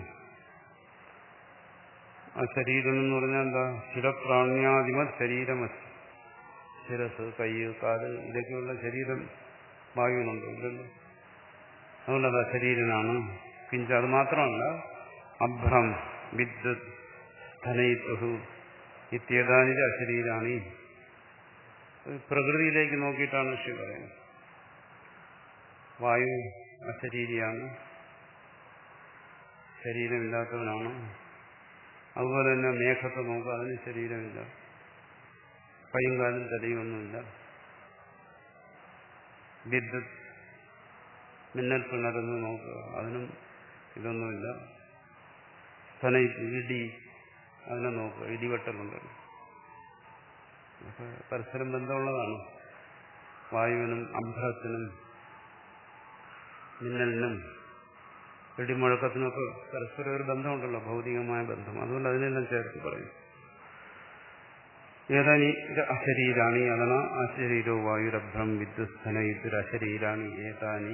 അശരീരം എന്ന് പറഞ്ഞാൽ എന്താ? ചിരപ്രാണ്യാദിമത് ശരീരം. ശിരസ്, കൈ, കാല് ഇതൊക്കെയുള്ള ശരീരം വായുവിനുണ്ട്, ഇല്ലല്ലോ. അതുകൊണ്ടത് അശരീരനാണ്. കിഞ്ച അത് മാത്രമല്ല, അഭ്രം വിദ്യുത് ധനയിത്തു ഇത്യേതാനിന്റെ അശരീരാണി. പ്രകൃതിയിലേക്ക് നോക്കിയിട്ടാണ് ഋഷി പറയുന്നത്. വായു അശരീരിയാണ്, ശരീരമില്ലാത്തവനാണ്. അതുപോലെ തന്നെ മേഘത്തെ നോക്കുക, അതിന് ശരീരമില്ല, കൈയും കാലും തലയൊന്നുമില്ല. വിദ്യുത് മിന്നൽ പിണരുന്ന് നോക്കുക, അതിനും ഇതൊന്നുമില്ല. സ്ഥന ഇടി, അതിനെ നോക്കുക, ഇടിവെട്ടലുണ്ട്. അതൊക്കെ പരസ്പരം ബന്ധമുള്ളതാണ്. വായുവിനും അഭ്രത്തിനും മിന്നലിനും ഇടിമുഴക്കത്തിനൊക്കെ പരസ്പരം ഒരു ബന്ധമുണ്ടല്ലോ, ഭൗതികമായ ബന്ധം. അതുകൊണ്ട് അതിനെല്ലാം ചേർത്ത് പറയും. ഏതാനി അശരീരാണി അതാണ് അശരീരോ വായുരഭ്രം വിദ്യുസ്ഥന ഇതൊരു അശരീരാണി ഏതാനി.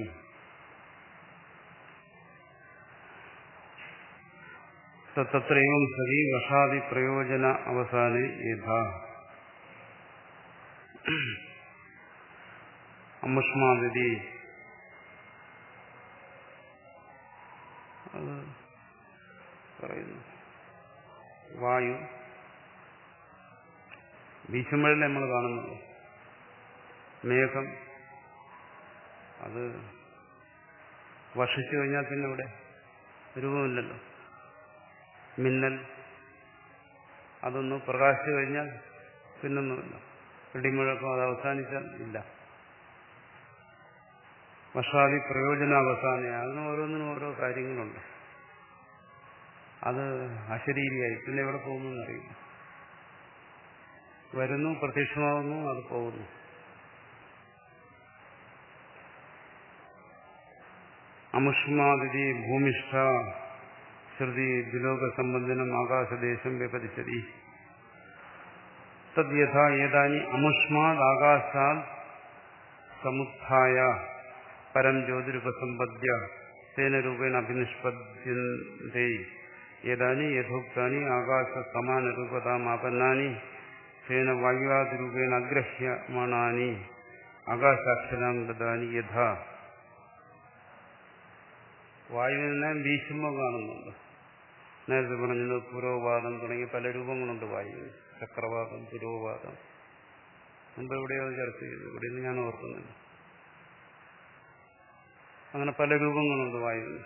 തത്രയും സതി വഷാദി പ്രയോജന അവസാനെ യഥാ അമുഷ്മാതി. അത് പറയുന്നു, വായു വീശുമ്പോഴല്ലേ നമ്മൾ കാണുന്നത്. മേഘം അത് വർഷിച്ചു കഴിഞ്ഞാൽ പിന്നെ ഇവിടെ രൂപമില്ലല്ലോ. മിന്നൽ അതൊന്ന് പ്രകാശിച്ചു കഴിഞ്ഞാൽ പിന്നൊന്നുമില്ല. ഇടിമുഴക്കം അത് അവസാനിച്ചാൽ ഇല്ല. വർഷാദി പ്രയോജന അവസാന, അതിന് ഓരോന്നിനും ഓരോ കാര്യങ്ങളുണ്ട്. അത് അശരീരിയായി പിന്നെ എവിടെ പോകുന്നു എന്നറിയില്ല. വരുന്നു, പ്രത്യക്ഷമാകുന്നു, അത് പോകുന്നു. അമുഷ്മാതി ഭൂമിഷ്ഠ ശ്രുതി ദ്വിലോക സംബന്ധനം ആകാശദേശം വ്യപതിശതി. തദ്യഥാ ഏതാനി അമുഷ്മാത് ആകാശാൽ സമുത്ഥായ പരം ജ്യോതിരുപസമ്പദ്യ തേനരൂപേണ അഭിനിഷ്പദ്യന്തേ ഏതാനി യഥോക്താനി ആകാശ സമാനരൂപതാമാപന്നാനി സേന വായുവാതിരൂപേണ അഗ്രഹ്യമാണാനി ആകാശാക്ഷരാന്തദാനി യഥാ. വായുവിനെ വീശുമ്പോൾ കാണുന്നുണ്ട്. നേരത്തെ പറഞ്ഞത് പുരോവാദം തുടങ്ങിയ പല രൂപങ്ങളുണ്ട് വായുവിന്. ചക്രവാദം, പുരോവാദം. മുമ്പ് എവിടെയോ ചർച്ച ചെയ്തു, ഇവിടെയൊന്നും ഞാൻ ഓർക്കുന്നില്ല. അങ്ങനെ പല രൂപങ്ങളുണ്ട് വായുവിന്.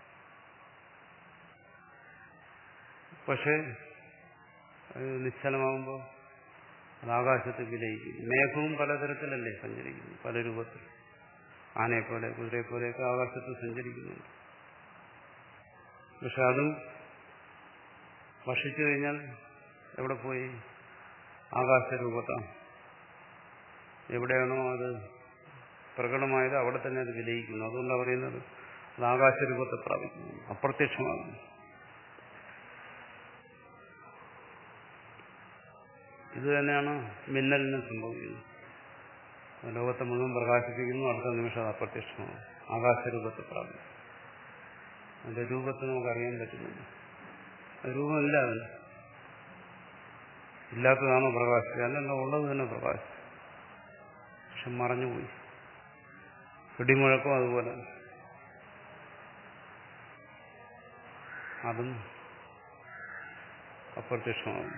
പക്ഷേ നിശ്ചലമാകുമ്പോൾ അത് ആകാശത്ത് വിലയിക്കും. മേഘവും പലതരത്തിലല്ലേ സഞ്ചരിക്കുന്നു, പല രൂപത്തിൽ. ആനയെപ്പോലെ കുതിരയെപ്പോലെയൊക്കെ ആകാശത്ത് സഞ്ചരിക്കുന്നുണ്ട്. പക്ഷെ അതും വർഷിച്ചു കഴിഞ്ഞാൽ എവിടെ പോയി? ആകാശരൂപത്താണ്. എവിടെയാണോ അത് പ്രകടമായത് അവിടെ തന്നെ അത് വിലയിക്കുന്നു. അതുകൊണ്ടാണ് പറയുന്നത് അത് ആകാശരൂപത്തെ പ്രാപിക്കുന്നു, അപ്രത്യക്ഷമാകുന്നു. ഇത് തന്നെയാണ് മിന്നലിന് സംഭവിക്കുന്നത്. ലോകത്തെ മുഴുവൻ പ്രകാശിപ്പിക്കുന്നു, അടുത്ത നിമിഷം അത് അപ്രത്യക്ഷമാകും, ആകാശരൂപത്തെ പ്രാപിക്കും. അതിന്റെ രൂപത്തെ നമുക്കറിയാൻ പറ്റുന്നില്ല. രൂപമില്ല അതിന്. ഇല്ലാത്തതാണോ പ്രകാശിക്കുക? അല്ലല്ല, ഉള്ളത് തന്നെ പ്രകാശം. പക്ഷെ മറഞ്ഞുപോയി. ഇടിമുഴക്കം അതുപോലെ അതും അപ്രത്യക്ഷമാകും.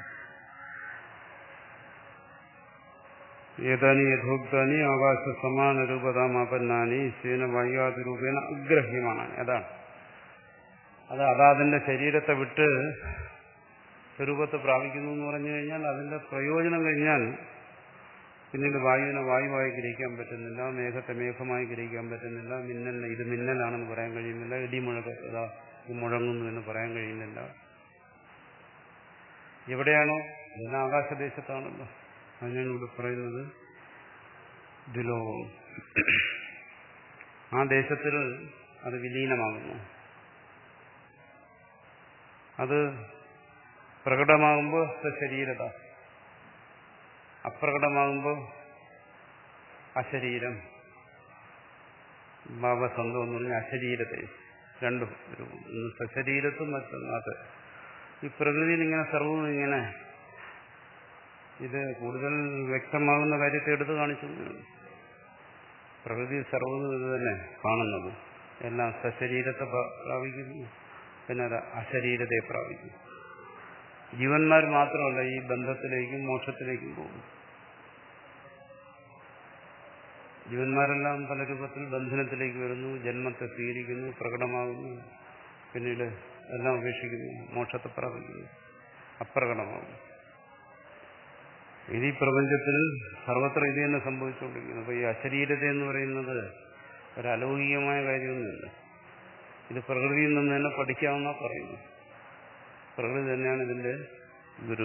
ഏതാനി യഥോക്താനി ആകാശ സമാന രൂപതാമാപന്നാനി സേന വൈകാതിരൂപേണ അഗ്രഹ്യമാണ്. അതാണ് അത് അതാതിന്റെ ശരീരത്തെ വിട്ട് സ്വരൂപത്തെ പ്രാപിക്കുന്നു എന്ന് പറഞ്ഞു കഴിഞ്ഞാൽ അതിന്റെ പ്രയോജനം കഴിഞ്ഞാൽ പിന്നീട് വായുവിനെ വായുവായി ഗ്രഹിക്കാൻ പറ്റുന്നില്ല, മേഘത്തെ മേഘമായി ഗ്രഹിക്കാൻ പറ്റുന്നില്ല, മിന്നലിനെ ഇത് മിന്നലാണെന്ന് പറയാൻ കഴിയുന്നില്ല, ഇടിമുഴക്കം ഇതാ ഇത് മുഴങ്ങുന്നു എന്ന് പറയാൻ കഴിയുന്നില്ല. എവിടെയാണോ ഇതെല്ലാം ആകാശദേശത്താണല്ലോ. അതിനാണ് ഇവിടെ പറയുന്നത് ദുലോകം. ആ ദേശത്തിൽ അത് വിലീനമാകുന്നു. അത് പ്രകടമാകുമ്പോൾ ശരീരത, അപ്രകടമാകുമ്പോൾ അശരീരം, ഭാവസന്ധം എന്ന് പറഞ്ഞാൽ അശരീരത. രണ്ടും ഒന്ന് സശരീരത്തും മറ്റൊന്ന് അത്. ഈ പ്രകൃതിയിൽ ഇങ്ങനെ സർവ്വവും ഇങ്ങനെ ഇത് കൂടുതൽ വ്യക്തമാകുന്ന കാര്യത്തെ എടുത്തു കാണിച്ചു. പ്രകൃതി സർവ്വതും ഇത് തന്നെ കാണുന്നത്. എല്ലാം സശരീരത്തെ പ്രാപിക്കുന്നു, പിന്നെ അത് അശരീരതയെ പ്രാപിക്കുന്നു. ജീവന്മാർ മാത്രമല്ല ഈ ബന്ധത്തിലേക്കും മോക്ഷത്തിലേക്കും പോകും. ജീവന്മാരെല്ലാം പല രൂപത്തിൽ ബന്ധനത്തിലേക്ക് വരുന്നു, ജന്മത്തെ സ്വീകരിക്കുന്നു, പ്രകടമാകുന്നു, പിന്നീട് എല്ലാം ഉപേക്ഷിക്കുന്നു, മോക്ഷത്തെ പ്രാപിക്കുന്നു, അപ്രകടമാകുന്നു. ഇത് ഈ പ്രപഞ്ചത്തിൽ സർവത്ര ഇത് തന്നെ സംഭവിച്ചുകൊണ്ടിരിക്കുന്നു. അപ്പൊ ഈ അശരീരത എന്ന് പറയുന്നത് ഒരലൗകികമായ കാര്യമൊന്നുമില്ല. ഇത് പ്രകൃതിയിൽ നിന്ന് തന്നെ പഠിക്കാമെന്നാ പറയുന്നു. പ്രകൃതി തന്നെയാണ് ഇതിന്റെ ഗുരു.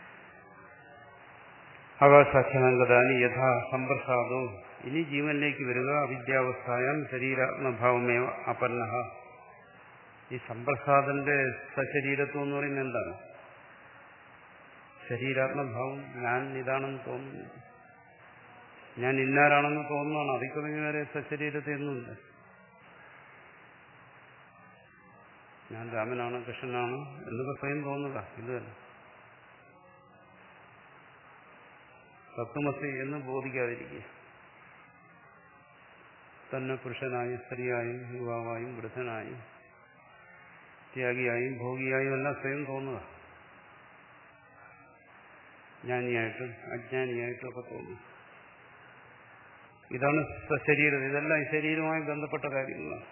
ആകാശാഖ്യാനഗതാനി യഥാ സമ്പ്രസാദോ. ഇനി ജീവനിലേക്ക് വരിക അവിദ്യാവസ്ഥായം ശരീരാത്മഭാവമേവ അപന്ന. ഈ സമ്പ്രസാദന്റെ സശരീരത്വം എന്ന് പറയുന്നത് എന്താണ്? ശരീരാത്മഭാവം. ഞാൻ ഇതാണെന്ന് തോന്നുന്നു, ഞാൻ ഇന്നാരാണെന്ന് തോന്നുന്നതാണ്. അതിൽ കവിഞ്ഞ് വരെ സശരീരത്തെ ഒന്നുമില്ല. ഞാൻ രാമനാണ്, കൃഷ്ണനാണ് എന്നൊക്കെ സ്വയം തോന്നുക. ഇത് തന്നെ തത്വമസി എന്ന് ബോധിക്കാതിരിക്കുക. തന്നെ പുരുഷനായും സ്ത്രീയായും യുവാവായും വൃദ്ധനായും ത്യാഗിയായും ഭോഗിയായും എല്ലാം സ്വയം തോന്നുക. ജ്ഞാനിയായിട്ടും അജ്ഞാനിയായിട്ടും ഒക്കെ തോന്നും. ഇതാണ് ശരീരം. ഇതെല്ലാം ഈ ശരീരവുമായി ബന്ധപ്പെട്ട കാര്യങ്ങളാണ്.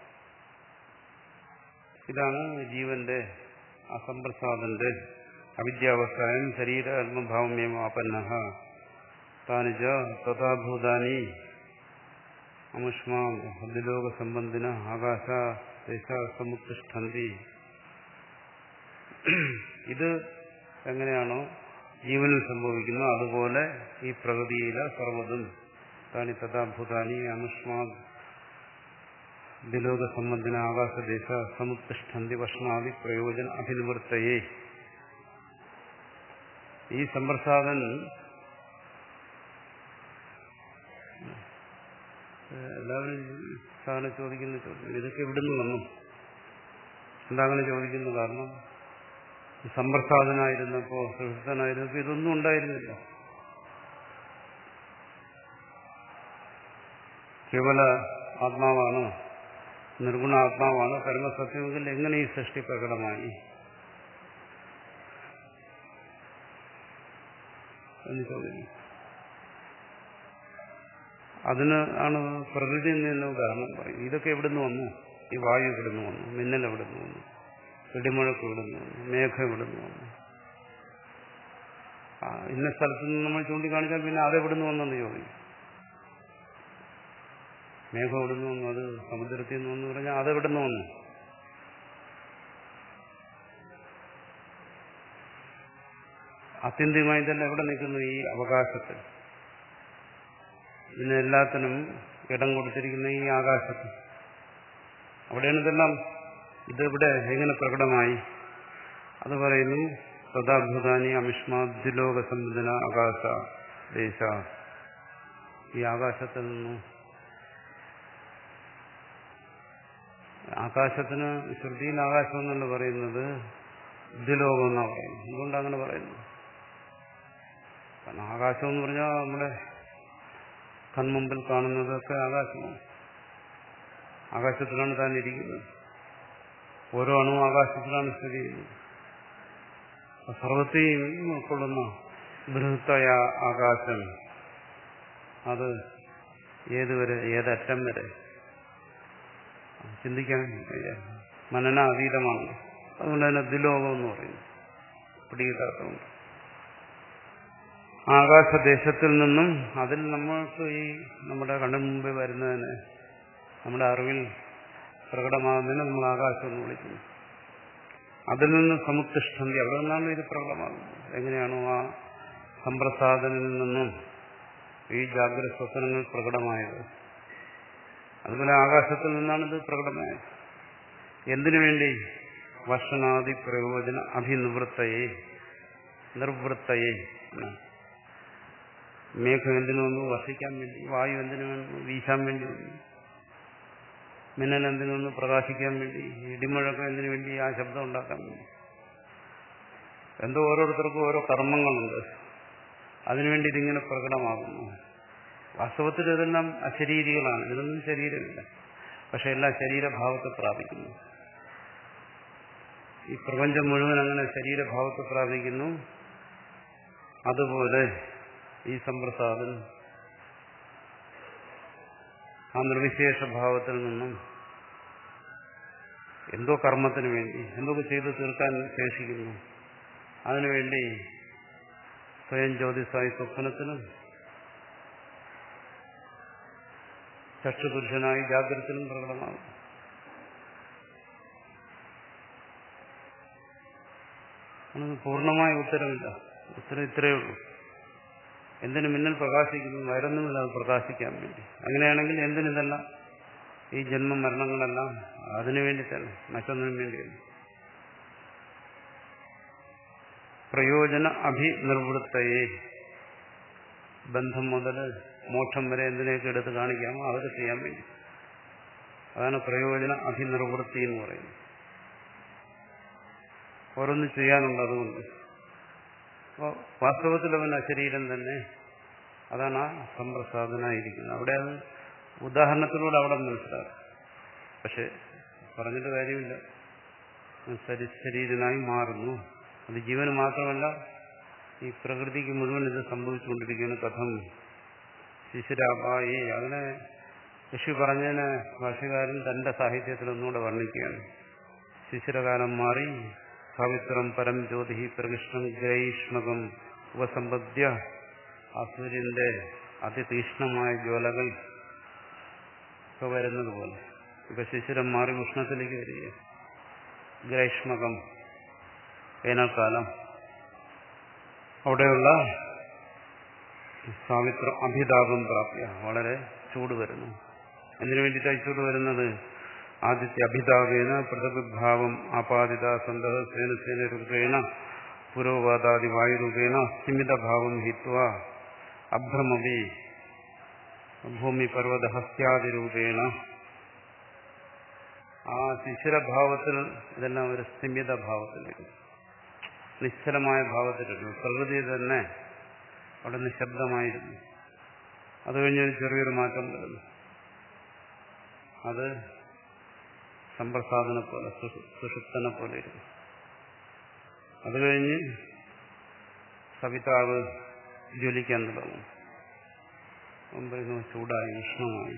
ഇതാണ് ജീവന്റെ അസംപ്രസാദന്റെ അവിദ്യാവസ്ഥായം ശരീരാത്മഭാവമേവ ആപന്ന താനിജ തഥാഭൂതാനി അമുഷ്മാ ഹൃദ്ലോക സംബന്ധിന ആകാശ സമുത്തിഷ്ഠന്തി. ഇത് എങ്ങനെയാണോ ജീവനിൽ സംഭവിക്കുന്നു അതുപോലെ ഈ പ്രകൃതിയിലെ സർവ്വതും താനി തഥാഭൂതാനി അമുഷ്മാ ദിലോക സംബന്ധിന ആകാശദേശ സമുത്തിഷ്ഠന്തി വഷ്ണാദി പ്രയോജന അഭിനിവൃത്തയെ. ഈ സമ്പ്രസാദൻ എല്ലാവരും സാധാരണ ചോദിക്കുന്ന ചോദ്യം, ഇതൊക്കെ എവിടുന്ന് വന്നു? എന്താ അങ്ങനെ ചോദിക്കുന്നത്? കാരണം സമ്പ്രസാദനായിരുന്നപ്പോ സുഹൃത്തനായിരുന്നപ്പോ ഇതൊന്നും ഉണ്ടായിരുന്നില്ല. കേവല ആത്മാവാണ്, നിർഗുണ ആത്മാവാണ് പരമസത്യമെങ്കിൽ എങ്ങനെ ഈ സൃഷ്ടി പ്രകടമായി എന്ന് ചോദിക്കുന്നു. അതിന് ആണ് പ്രകൃതി എന്ന ഉദാഹരണം പറയും. ഇതൊക്കെ എവിടുന്ന് വന്നു? ഈ വായു എവിടുന്ന് വന്നു? മിന്നൽ എവിടുന്ന് വന്നു? ഇടിമുഴക്ക് എവിടുന്ന് വന്നു? മേഘം എവിടുന്ന് വന്നു? ഇന്ന സ്ഥലത്ത് നിന്ന് നമ്മൾ ചൂണ്ടിക്കാണിച്ചാൽ പിന്നെ അതെവിടുന്ന് വന്നെന്ന് ചോദിക്കും. മേഘം എവിടുന്ന് വന്നു? അത് സമുദ്രത്തിൽ നിന്ന് വന്നു പറഞ്ഞാൽ അതെവിടുന്ന് വന്നു? ആത്യന്തികമായി തന്നെ എവിടെ നിൽക്കുന്നു? ഈ അവകാശത്തിൽ. ഇതിനെല്ലാത്തിനും ഇടം കൊടുത്തിരിക്കുന്ന ഈ ആകാശത്ത്. അവിടെയാണ് ഇതെല്ലാം. ഇതെവിടെ എങ്ങനെ പ്രകടമായി? അത് പറയുന്നു സദാഭൂതാനി അമിഷ്മാദ്ലോക സംബന്ധന ആകാശ ദേശ. ഈ ആകാശത്തിൽ നിന്നും ആകാശത്തിന് ശ്രുതിയിൽ ആകാശം എന്നല്ല പറയുന്നത്, ദ്വിലോകം എന്നാണ് പറയുന്നത്. എന്തുകൊണ്ട് അങ്ങനെ പറയുന്നു? കാരണം ആകാശം എന്ന് പറഞ്ഞാൽ നമ്മുടെ കൺമുമ്പിൽ കാണുന്നതൊക്കെ ആകാശമാണ്. ആകാശത്തിലാണ് താൻ ഇരിക്കുന്നത്. ഓരോ അണുവും ആകാശത്തിലാണ് സ്ഥിതി ചെയ്യുന്നത്. സർവത്തെയും ഉൾക്കൊള്ളുന്ന ബൃഹത്തായ ആകാശം അത് ഏതുവരെ, ഏതറ്റം വരെ ചിന്തിക്കാൻ മനനാതീതമാണ്. അതുകൊണ്ട് തന്നെ ദ്വിലോകം എന്ന് പറയുന്നു. പിടികിട്ടാത്തതുകൊണ്ട് ആകാശദേശത്തിൽ നിന്നും അതിൽ നമ്മൾക്ക് ഈ നമ്മുടെ കണ്ണിന് മുമ്പേ വരുന്നതിന്, നമ്മുടെ അറിവിൽ പ്രകടമാകുന്നതിന് നമ്മൾ ആകാശം എന്ന് വിളിക്കുന്നു. അതിൽ നിന്ന് സമുത്തിഷ്ഠന്തി, അവിടെ നിന്നാണ് ഇത് പ്രകടമാകുന്നത്. എങ്ങനെയാണോ ആ സമ്പ്രസാദനിൽ നിന്നും ഈ ജാഗ്രത സ്വപ്നങ്ങൾ പ്രകടമായത്, അതുപോലെ ആകാശത്തിൽ നിന്നാണ് ഇത് പ്രകടമായത്. എന്തിനു വേണ്ടി? വർഷണാദി പ്രയോജന അഭിനിവൃത്തയെ നിർവൃത്തയെ. മേഘം എന്തിനു വന്നു? വർഷിക്കാൻ വേണ്ടി. വായു എന്തിനു വന്നു? വീശാൻ വേണ്ടി വന്നു. മിന്നൽ എന്തിനു വന്നു? പ്രകാശിക്കാൻ വേണ്ടി. ഇടിമുഴക്കം എന്തിനു വേണ്ടി? ആ ശബ്ദം ഉണ്ടാക്കാൻ വേണ്ടി. എന്തോ ഓരോരുത്തർക്കും ഓരോ കർമ്മങ്ങളുണ്ട്, അതിനുവേണ്ടി ഇതിങ്ങനെ പ്രകടമാകുന്നു. വാസ്തവത്തിൽ ഇതെല്ലാം അശരീരികളാണ്. ഇതൊന്നും ശരീരമില്ല. പക്ഷെ എല്ലാം ശരീരഭാവത്തെ പ്രാപിക്കുന്നു. ഈ പ്രപഞ്ചം മുഴുവൻ അങ്ങനെ ശരീരഭാവത്തെ പ്രാപിക്കുന്നു. അതുപോലെ ഈ സമ്പ്രസാദൻ ആ നിർവിശേഷ ഭാവത്തിൽ നിന്നും എന്തോ കർമ്മത്തിന് വേണ്ടി എന്തൊക്കെ ചെയ്ത് തീർക്കാൻ ശേഷിക്കുന്നു. അതിനുവേണ്ടി സ്വയം ജ്യോതിസായി സ്വപ്നത്തിനും ചക്ഷുപുരുഷനായി ജാഗ്രതത്തിനും പ്രകടമാകും. പൂർണ്ണമായ ഉത്തരമില്ല. ഉത്തരം ഇത്രയേ ഉള്ളൂ. എന്തിനു മിന്നൽ പ്രകാശിക്കുന്നു? വയറൊന്നുമില്ല, അത് പ്രകാശിക്കാൻ വേണ്ടി. അങ്ങനെയാണെങ്കിൽ എന്തിനിതെല്ലാം? ഈ ജന്മ മരണങ്ങളെല്ലാം അതിനു വേണ്ടി തന്നെ, മറ്റൊന്നിനും വേണ്ടിയല്ല. പ്രയോജന അഭിനിർവൃത്തയെ, ബന്ധം മുതൽ മോക്ഷം വരെ എന്തിനെയൊക്കെ എടുത്ത് കാണിക്കാമോ അതൊക്കെ ചെയ്യാൻ വേണ്ടി. അതാണ് പ്രയോജന അഭിനിർവൃത്തി എന്ന് പറയുന്നത്. ഓരോന്ന് ചെയ്യാനുണ്ട്. അതുകൊണ്ട് അപ്പോൾ വാസ്തവത്തിൽ അവൻ അശരീരം തന്നെ. അതാണ് ആ സമ്പ്രസാദനായിരിക്കുന്നത്. അവിടെ അത് ഉദാഹരണത്തിലൂടെ അവിടെ മനസ്സിലാകും. പക്ഷെ പറഞ്ഞിട്ട് കാര്യമില്ല. ശരീരനായി മാറുന്നു. അത് ജീവന് മാത്രമല്ല, ഈ പ്രകൃതിക്ക് മുഴുവൻ ഇത് സംഭവിച്ചുകൊണ്ടിരിക്കുകയാണ്. കഥം ശിശിരാപായി, അതിനെ ഋഷി പറഞ്ഞതിന് ഭാഷകാരൻ തന്റെ സാഹിത്യത്തിൽ ഒന്നുകൂടെ വർണ്ണിക്കുകയാണ്. ശിശിരകാലം മാറി സാവിത്രം പരം ജ്യോതി പ്രകൃഷ്ണം ഗ്രൈഷ്മകം ഉപസമ്പദ്യ, ആ സൂര്യന്റെ അതിതീക്ഷ്ണമായ ജ്വാലകൾ ഒക്കെ വരുന്നത് പോലെ ഇപ്പൊ ശിശിരം മാറി ഉഷ്ണത്തിലേക്ക് വരിക. ഗ്രൈഷ്മകം വേനൽക്കാലം, അവിടെയുള്ള സാവിത്രം അഭിതാപം പ്രാപ്യ, വളരെ ചൂട് വരുന്നു. എന്തിനു വേണ്ടിയിട്ടാണ് ചൂട് വരുന്നത്? ആദിത്യ അഭിതാപേന പൃഥഗ്ഭാവം ആപാദിത സന്തഹസേന സേന രൂപേണ പുരോവാദാദി വായുരൂപേണ സ്ഥിമിതഭാവം ഹിത്വ അഭ്രമവി ഭൂമി പർവ്വത ഹസ്യാദിരൂപേണ. ആ ശിശിരഭാവത്തിൽ ഇതെല്ലാം ഒരു സ്ഥിമിത ഭാവത്തിലേക്ക്, നിശ്ചലമായ ഭാവത്തിലിരുന്നു. പ്രകൃതി തന്നെ അവിടെ നിശബ്ദമായിരുന്നു. അത് കഴിഞ്ഞൊരു ചെറിയൊരു മാറ്റം വരുന്നു. അത് സമ്പ്രസാദനെ പോലെ സുഷുപ്തനെ പോലെ ഇരുന്നു. അത് കഴിഞ്ഞ് സവിതാവ് ജ്വലിക്കാൻ തുടങ്ങും. ചൂടായി ഉഷ്ണമായി.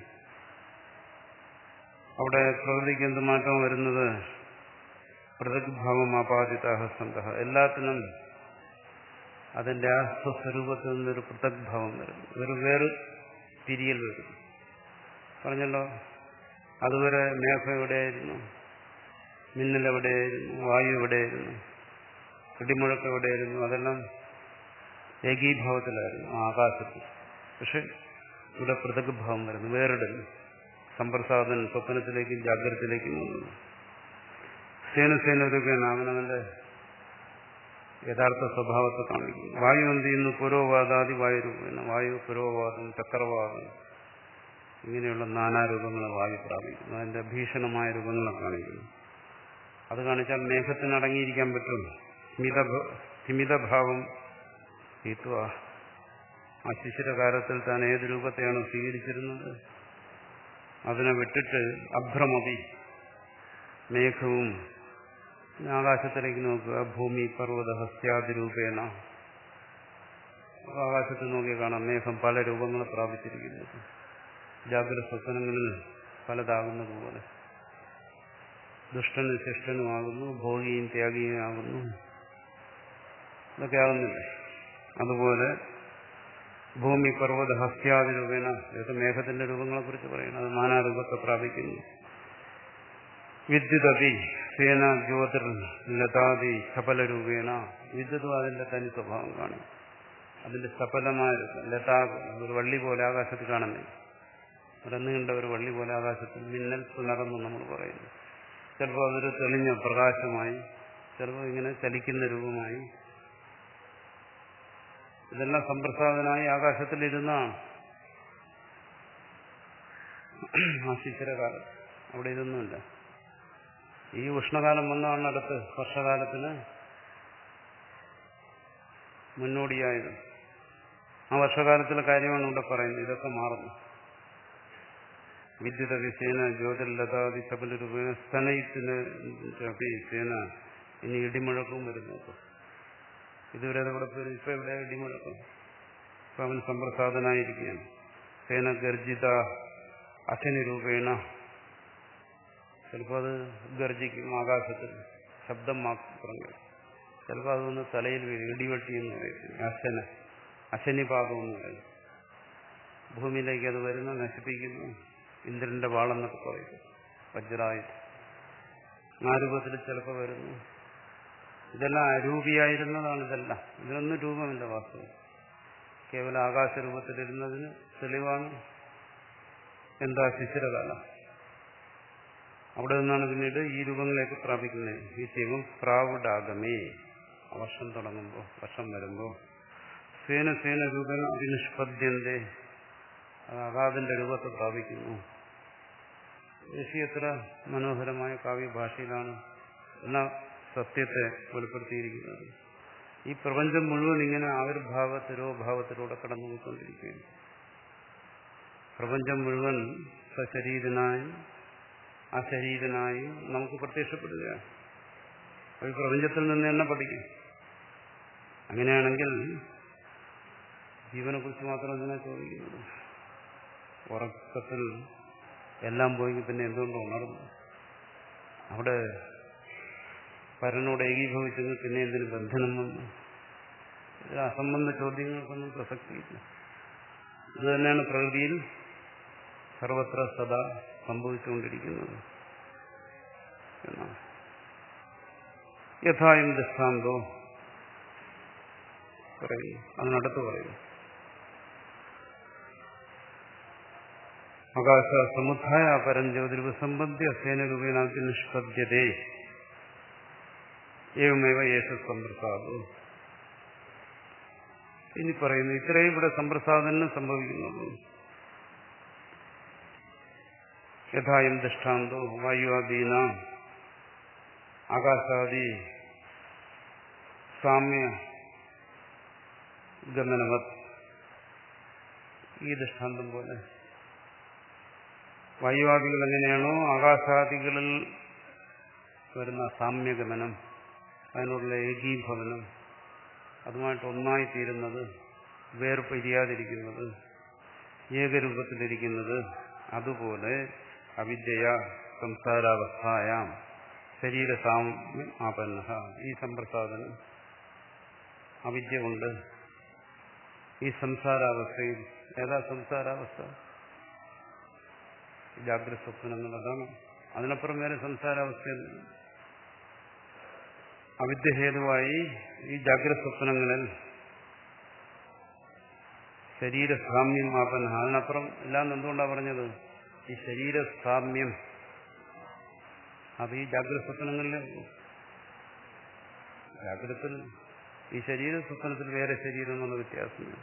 അവിടെ പ്രകൃതിക്ക് എന്ത് മാറ്റം വരുന്നത്? പൃഥഗ്ഭാവം ആപാദിതാഹസന്ത. എല്ലാത്തിനും അതിന്റെ ആ സ്വസ്വരൂപത്തിൽ നിന്നൊരു പൃഥഗ്ഭാവം വരുന്നു, ഒരു വേറെ തിരിയൽ വരുന്നു. പറഞ്ഞല്ലോ, അതുവരെ മേഘം എവിടെയായിരുന്നു, മിന്നൽ എവിടെയായിരുന്നു, വായു എവിടെയായിരുന്നു, ഇടിമുഴക്കം എവിടെയായിരുന്നു, അതെല്ലാം ഏകീഭാവത്തിലായിരുന്നു ആകാശത്തിൽ. പക്ഷെ ഇവിടെ പൃഥഗ്ഭാവം വരുന്നു, വേറിടുന്നു. സമ്പ്രസാദൻ സ്വപ്നത്തിലേക്കും ജാഗ്രതത്തിലേക്കും വന്നു. സേനസേനൊരുക്കാണ് അവനവന്റെ യഥാർത്ഥ സ്വഭാവത്തെ കാണിക്കുന്നു. വായു എന്ത് ചെയ്യുന്നു? പുരോവാദാദി വായുരൂപേണ. വായു, പുരോവാദം, ചക്രവാദം, ഇങ്ങനെയുള്ള നാനാരൂപങ്ങളെ വായു പ്രാപിക്കുന്നു. അതിന്റെ ഭീഷണമായ രൂപങ്ങളെ കാണിക്കുന്നു. അത് കാണിച്ചാൽ മേഘത്തിന് അടങ്ങിയിരിക്കാൻ പറ്റും. സ്ഥിമിതഭാവം ഹീത്വ. ആ ശിശിരകാലത്തിൽ താൻ ഏത് രൂപത്തെയാണ് സ്വീകരിച്ചിരുന്നത് അതിനെ വിട്ടിട്ട് അഭ്രമതി, മേഘവും ആകാശത്തിലേക്ക് നോക്കുക. ഭൂമി പർവ്വത ഹസ്യാദിരൂപേണ. ആകാശത്തിൽ നോക്കി കാണാം മേഘം പല രൂപങ്ങളെ പ്രാപിച്ചിരിക്കുന്നത്. ജാഗ്രത സ്വപ്നങ്ങളിൽ പലതാകുന്നത് പോലെ ദുഷ്ടനും ശിഷ്ടനുമാകുന്നു, ഭോഗിയും ത്യാഗിയും ആകുന്നു, ഇതൊക്കെ ആകുന്നില്ലേ. അതുപോലെ ഭൂമി പർവ്വത ഹസ്യാദി രൂപേണ, ഇതൊക്കെ മേഘത്തിന്റെ രൂപങ്ങളെ കുറിച്ച് പറയുന്നത്. അത് നാനാരൂപത്തെ പ്രാപിക്കുന്നു. വിദ്യുതതി സേന ജ്യോതിർ ലതാതി ചപല രൂപേണ. വിദ്യുതും അതിന്റെ തനി സ്വഭാവം കാണും. അതിന്റെ ചപലമായ രൂപം, ലതാ, ഒരു വള്ളി പോലെ ആകാശത്ത് കാണുന്നില്ല. ഒരന്നുകണ്ട ഒരു വള്ളി പോലെ ആകാശത്തിൽ മിന്നൽ പുണർന്നു നമ്മൾ പറയുന്നു. ചിലപ്പോൾ അതൊരു തെളിഞ്ഞ പ്രകാശമായി, ചിലപ്പോൾ ഇങ്ങനെ ചലിക്കുന്ന രൂപമായി. ഇതെല്ലാം സമ്പ്രസാദനായി ആകാശത്തിലിരുന്നാണ് ആ ശിശിരകാലം. അവിടെ ഇതൊന്നുമില്ല. ഈ ഉഷ്ണകാലം വന്നാണ് അടുത്ത് വർഷകാലത്തിന് മുന്നോടിയായത്. ആ വർഷകാലത്തിലെ കാര്യമാണ് ഇവിടെ പറയുന്നത്. ഇതൊക്കെ മാറുന്നു. വിദ്യുത വിസേന ജ്യോതിർലതാദി ചപലരൂപേണ സ്തനയിത്തിന് സേന. ഇനി ഇടിമുഴക്കവും വരുന്നു. ഇതുവരെ അവിടെ പേര് ഇപ്പൊ ഇവിടെ ഇടിമുഴക്കം. ഇപ്പൊ അവൻ സമ്പ്രസാദനായിരിക്കുകയാണ്. സേന ഗർജിത അശനി രൂപേണ. ചിലപ്പോൾ അത് ഗർജിക്കും ആകാശത്തിൽ, ശബ്ദം മാത്രം. ചിലപ്പോൾ അതൊന്ന് തലയിൽ വീഴും. ഇടിവെട്ടി എന്ന് പറയുന്നത് അശന, അശനിപാതം എന്ന് പറയുന്നത്. ഭൂമിയിലേക്ക് അത് വരുന്നു, നശിപ്പിക്കുന്നു. ഇന്ദ്രന്റെ വാളെന്നൊക്കെ പറയുന്നു, വജ്രായി ആ രൂപത്തിൽ ചിലപ്പോൾ വരുന്നു. ഇതെല്ലാം അരൂപിയായിരുന്നതാണ്. ഇതെല്ലാം ഇതിനൊന്നും രൂപമില്ല വാസ്തവം. കേവലം ആകാശരൂപത്തിലിരുന്നതിന് തെളിവാണ് എന്താ ശിശിരകാലം. അവിടെ നിന്നാണ് പിന്നീട് ഈ രൂപങ്ങളെയൊക്കെ പ്രാപിക്കുന്നത്. ഈ ശിവം പ്രാവുഡാഗമേ, വർഷം തുടങ്ങുമ്പോൾ, വർഷം വരുമ്പോൾ സേന സേന രൂപേണ അഭിനിഷ്പദ്യന്റെ അഗാധന്റെ രൂപത്തെ പ്രാപിക്കുന്നു. ഋഷി എത്ര മനോഹരമായ കാവ്യഭാഷയിലാണ് എന്ന സത്യത്തെ വെളിപ്പെടുത്തിയിരിക്കുന്നത്. ഈ പ്രപഞ്ചം മുഴുവൻ ഇങ്ങനെ ആവിർഭാവ തിരോഭാവത്തിലൂടെ കടന്നുപോയിക്കൊണ്ടിരിക്കുകയാണ്. പ്രപഞ്ചം മുഴുവൻ സശരീരനായും അശരീരനായും നമുക്ക് പ്രത്യക്ഷപ്പെടുകയാണ്. ഈ പ്രപഞ്ചത്തിൽ നിന്ന് തന്നെ പഠിക്കും. അങ്ങനെയാണെങ്കിൽ ജീവനെ കുറിച്ച് മാത്രം എന്തിനാ ചോദിക്കുന്നത്? ഉറക്കത്തിൽ എല്ലാം പോയി പിന്നെ എന്തുകൊണ്ട് ഉണർന്നു? അവിടെ പരനോട് ഏകീഭവിച്ചെങ്കിൽ പിന്നെ എന്തിനു ബന്ധനം വന്നു? ഇതിൽ അസംബന്ധ ചോദ്യങ്ങൾക്കൊന്നും പ്രസക്തിയില്ല. ഇത് തന്നെയാണ് പ്രകൃതിയിൽ സർവത്ര സദാ സംഭവിച്ചുകൊണ്ടിരിക്കുന്നത് എന്നാണ്. യഥായും ദൃഷ്ടാന്തോ പറയുന്നു. അതിനടുത്ത് പറയുന്നു, ആകാശ സമുദ്ധായ പരഞ്ജ്യോതിർവ് സംബന്ധ്യ സേനരൂപേണാക്കി നിഷ്പദ്യതേ ഏവമേവ യേശ സമ്പ്രസാദോ. ഇനി പറയുന്നു, ഇത്രയും ഇവിടെ സമ്പ്രസാദനം സംഭവിക്കുന്നത്. യഥായം ദൃഷ്ടാന്തോ വായുവാദീന ആകാശാദി സാമ്യ ഗമനവത്. ഈ ദൃഷ്ടാന്തം പോലെ വായുവാദികൾ എങ്ങനെയാണോ ആകാശാദികളിൽ വരുന്ന സാമ്യഗമനം, അതിനുള്ള ഏകീഭവനം, അതുമായിട്ട് ഒന്നായിത്തീരുന്നത്, വേർപിരിയാതിരിക്കുന്നത്, ഏകരൂപത്തിലിരിക്കുന്നത്, അതുപോലെ അവിദ്യയ സംസാരാവസ്ഥായാം ശരീരസാമ്യം ആപന്ന, ഈ സമ്പ്രസാദനം അവിദ്യ കൊണ്ട് ഈ സംസാരാവസ്ഥയിൽ, ഏതാ സംസാരാവസ്ഥ? ജാഗ്രത സ്വപ്നങ്ങൾ, അതാണ്. അതിനപ്പുറം വേറെ സംസാരാവസ്ഥയിൽ അവിദ്യഹേതുവായി ഈ ജാഗ്രത സ്വപ്നങ്ങളിൽ ശരീരസാമ്യം ആപന്ന, അതിനപ്പുറം എല്ലാം എന്തുകൊണ്ടാണ് പറഞ്ഞത്? ഈ ശരീരസാമ്യം അത് ഈ ജാഗ്രത സ്വപ്നങ്ങളിൽ, ജാഗ്രതത്തിൽ ഈ ശരീര സ്വപ്നത്തിൽ വേറെ ശരീരം എന്നുള്ള വ്യത്യാസമില്ല.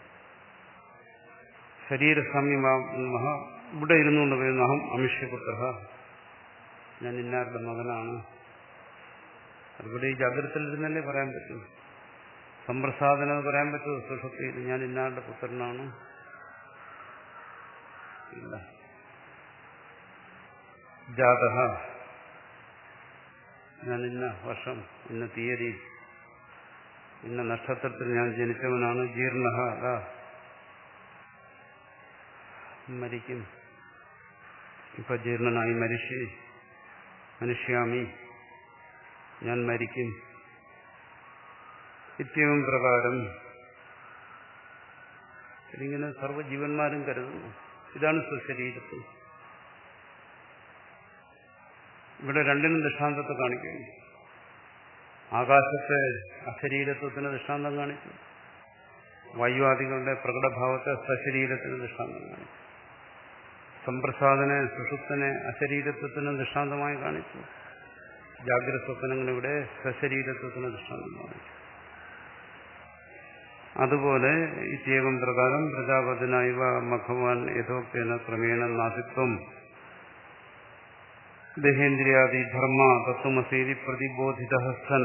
ശരീരസാമ്യമാ ഇവിടെ ഇരുന്നുകൊണ്ട് പറയുന്ന അഹം അമിഷ്യപുത്ര, ഞാൻ ഇന്നാരുടെ മകനാണ്. അതുപോലെ ഈ ജാഗ്രതത്തിലിരുന്നല്ലേ പറയാൻ പറ്റും. സമ്പ്രസാദനം പറയാൻ പറ്റുമോ? സുഷുപ്തിയിൽ ഞാൻ ഇന്നാരുടെ പുത്രനാണ്? ഇല്ല. ജാതഃ, ഞാൻ ഇന്ന വർഷം ഇന്ന തീയതി ഇന്ന നക്ഷത്രത്തിൽ ഞാൻ ജനിച്ചവനാണ്. ജീർണഃ, അതാ മരിക്കും, ഇപ്പൊ ജീർണനായി മനുഷ്യ മനുഷ്യാമി, ഞാൻ മരിക്കും. ഇത്യവും പ്രകാരം ഇതിങ്ങനെ സർവ്വജീവന്മാരും കരുതുന്നു. ഇതാണ് സ്വശരീരത്തിൽ. ഇവിടെ രണ്ടിനും ദൃഷ്ടാന്തത്തെ കാണിക്കുന്നു. ആകാശത്തെ അശരീരത്വത്തിന് ദൃഷ്ടാന്തം കാണിച്ചു, വായുവാദികളുടെ പ്രകടഭാവത്തെ സശരീരത്തിന് ദൃഷ്ടാന്തം കാണിച്ചു, സമ്പ്രസാദനെ സുഷുപ്തനെ അശരീരത്വത്തിന് ദൃഷ്ടാന്തമായി കാണിച്ചു, ജാഗ്രത സ്വപ്നങ്ങളിവിടെ സശരീരത്വത്തിന് ദൃഷ്ടാന്തം കാണിച്ചു. അതുപോലെ ഇത്യേകം പ്രകാരം പ്രജാപതിനായവ മഖവാൻ യഥോക്തേന ക്രമേണ നാസിത്വം ദേഹേന്ദ്രിയാദി ധർമ്മ തത്വമസീതി പ്രതിബോധിത സൻ.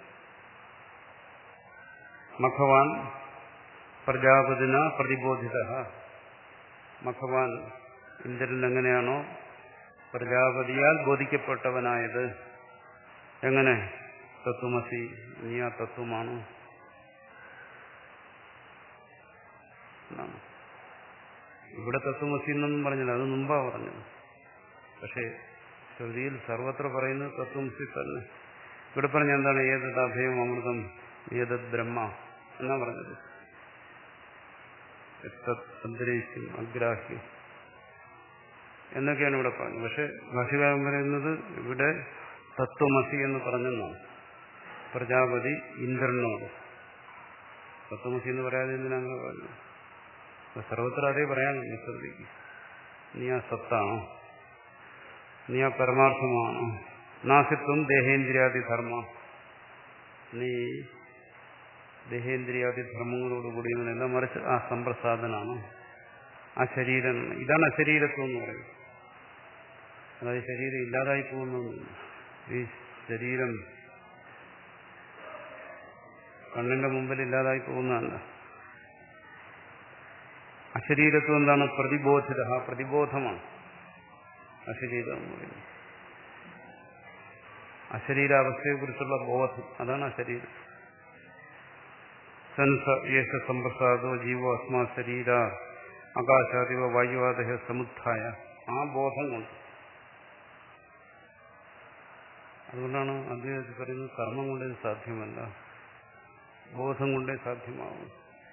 മഖവാൻ പ്രജാപതിന പ്രതിബോധിത. മഖവാൻ ഇന്ദ്രൻ എങ്ങനെയാണോ പ്രജാപതിയാൽ ബോധിക്കപ്പെട്ടവനായത്, എങ്ങനെ? തത്വമസി, നീ ആ തത്വമാണ്. ഇവിടെ തത്വമസി എന്നൊന്നും പറഞ്ഞില്ല, അത് മുമ്പാ പറഞ്ഞത്. പക്ഷേ ശ്രുതിയിൽ സർവത്ര പറയുന്നത് തത്വമസി തന്നെ. ഇവിടെ പറഞ്ഞ എന്താണ്? ഏതത് അഭയം അമൃതം ഏതത് ബ്രഹ്മ എന്നാ പറഞ്ഞത്. അന്തരീക്ഷം അഗ്രാഹ്യം എന്നൊക്കെയാണ് ഇവിടെ പറഞ്ഞത്. പക്ഷെ ഭാഷ്യകാരൻ പറയുന്നത് ഇവിടെ തത്വമസി എന്ന് പറഞ്ഞെന്നാണ്. പ്രജാപതി ഇന്ദ്രനോട് തത്വമസി എന്ന് പറയാതെ എന്തിനാണ് പറഞ്ഞത്? സർവത്ര അതേ പറയാനുണ്ട്. ശ്രുതിക്ക് നീ ആ സത്താണോ, നീ ആ പരമാർത്ഥമാണോ. നാസിത്വം ദേഹേന്ദ്രിയാദി ധർമ്മ, നീ ദേഹേന്ദ്രിയാദി ധർമ്മങ്ങളോടുകൂടി എല്ലാം മറിച്ച് ആ സമ്പ്രസാദനാണ്, ആ ശരീരം. ഇതാണ് അശരീരത്വം എന്ന് പറയുന്നത്. അതായത് ശരീരം ഇല്ലാതായി പോകുന്നൊന്നുമില്ല. ഈ ശരീരം കണ്ണിന്റെ മുമ്പിൽ ഇല്ലാതായി പോകുന്നതല്ല. അശരീരത്വം എന്താണ്? പ്രതിബോധിത, പ്രതിബോധമാണ് അശരീരം എന്ന് പറയുന്നത്. അശരീരാവസ്ഥയെക്കുറിച്ചുള്ള ബോധം, അതാണ് അശരീരം. സൻസ യേശ സമ്പ്രസാദോ ജീവോ അസ്മാ ശരീര ആകാശാദിവ വായുവാദയ സമുത്ഥായ, ആ ബോധം കൊണ്ട്. അതുകൊണ്ടാണ് അദ്ദേഹം പറയുന്നത് കർമ്മം കൊണ്ട് ഇത് സാധ്യമല്ല, ബോധം കൊണ്ടേ സാധ്യമാവും.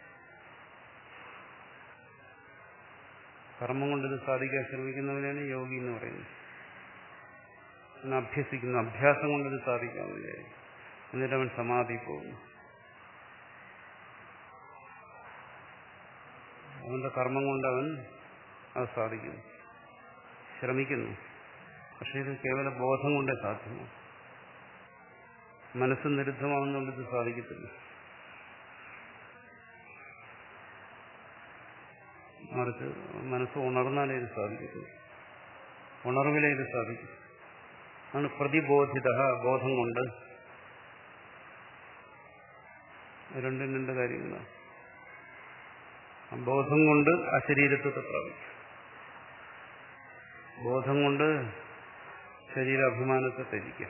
കർമ്മം കൊണ്ട് ഇത് സാധിക്കാൻ ശ്രമിക്കുന്നവനാണ് യോഗി എന്ന് പറയുന്നത്. പിന്നെ അഭ്യസിക്കുന്നു, അഭ്യാസം കൊണ്ട് ഇത് സാധിക്കാമെന്ന്. എന്നിട്ട് അവൻ സമാധി പോകുന്നു. അവന്റെ കർമ്മം കൊണ്ട് അവൻ അത് സാധിക്കുന്നു, ശ്രമിക്കുന്നു. പക്ഷെ ഇത് കേവല ബോധം കൊണ്ടേ സാധ്യമാണ്. മനസ്സ് നിരുദ്ധമാകുന്നതുകൊണ്ട് ഇത് സാധിക്കത്തില്ല. മറിച്ച് മനസ്സ് ഉണർന്നാലേ ഇത് സാധിക്കത്തുള്ളൂ, ഉണർവിലേ ഇത് സാധിക്കും. ആണ് പ്രതിബോധിത, ബോധം കൊണ്ട്. രണ്ടും രണ്ട് കാര്യങ്ങളാണ്. ബോധം കൊണ്ട് അശരീരത്വത്തെ പ്രാപിക്കും. ബോധം കൊണ്ട് ശരീരാഭിമാനത്തെ ത്യജിക്കാം.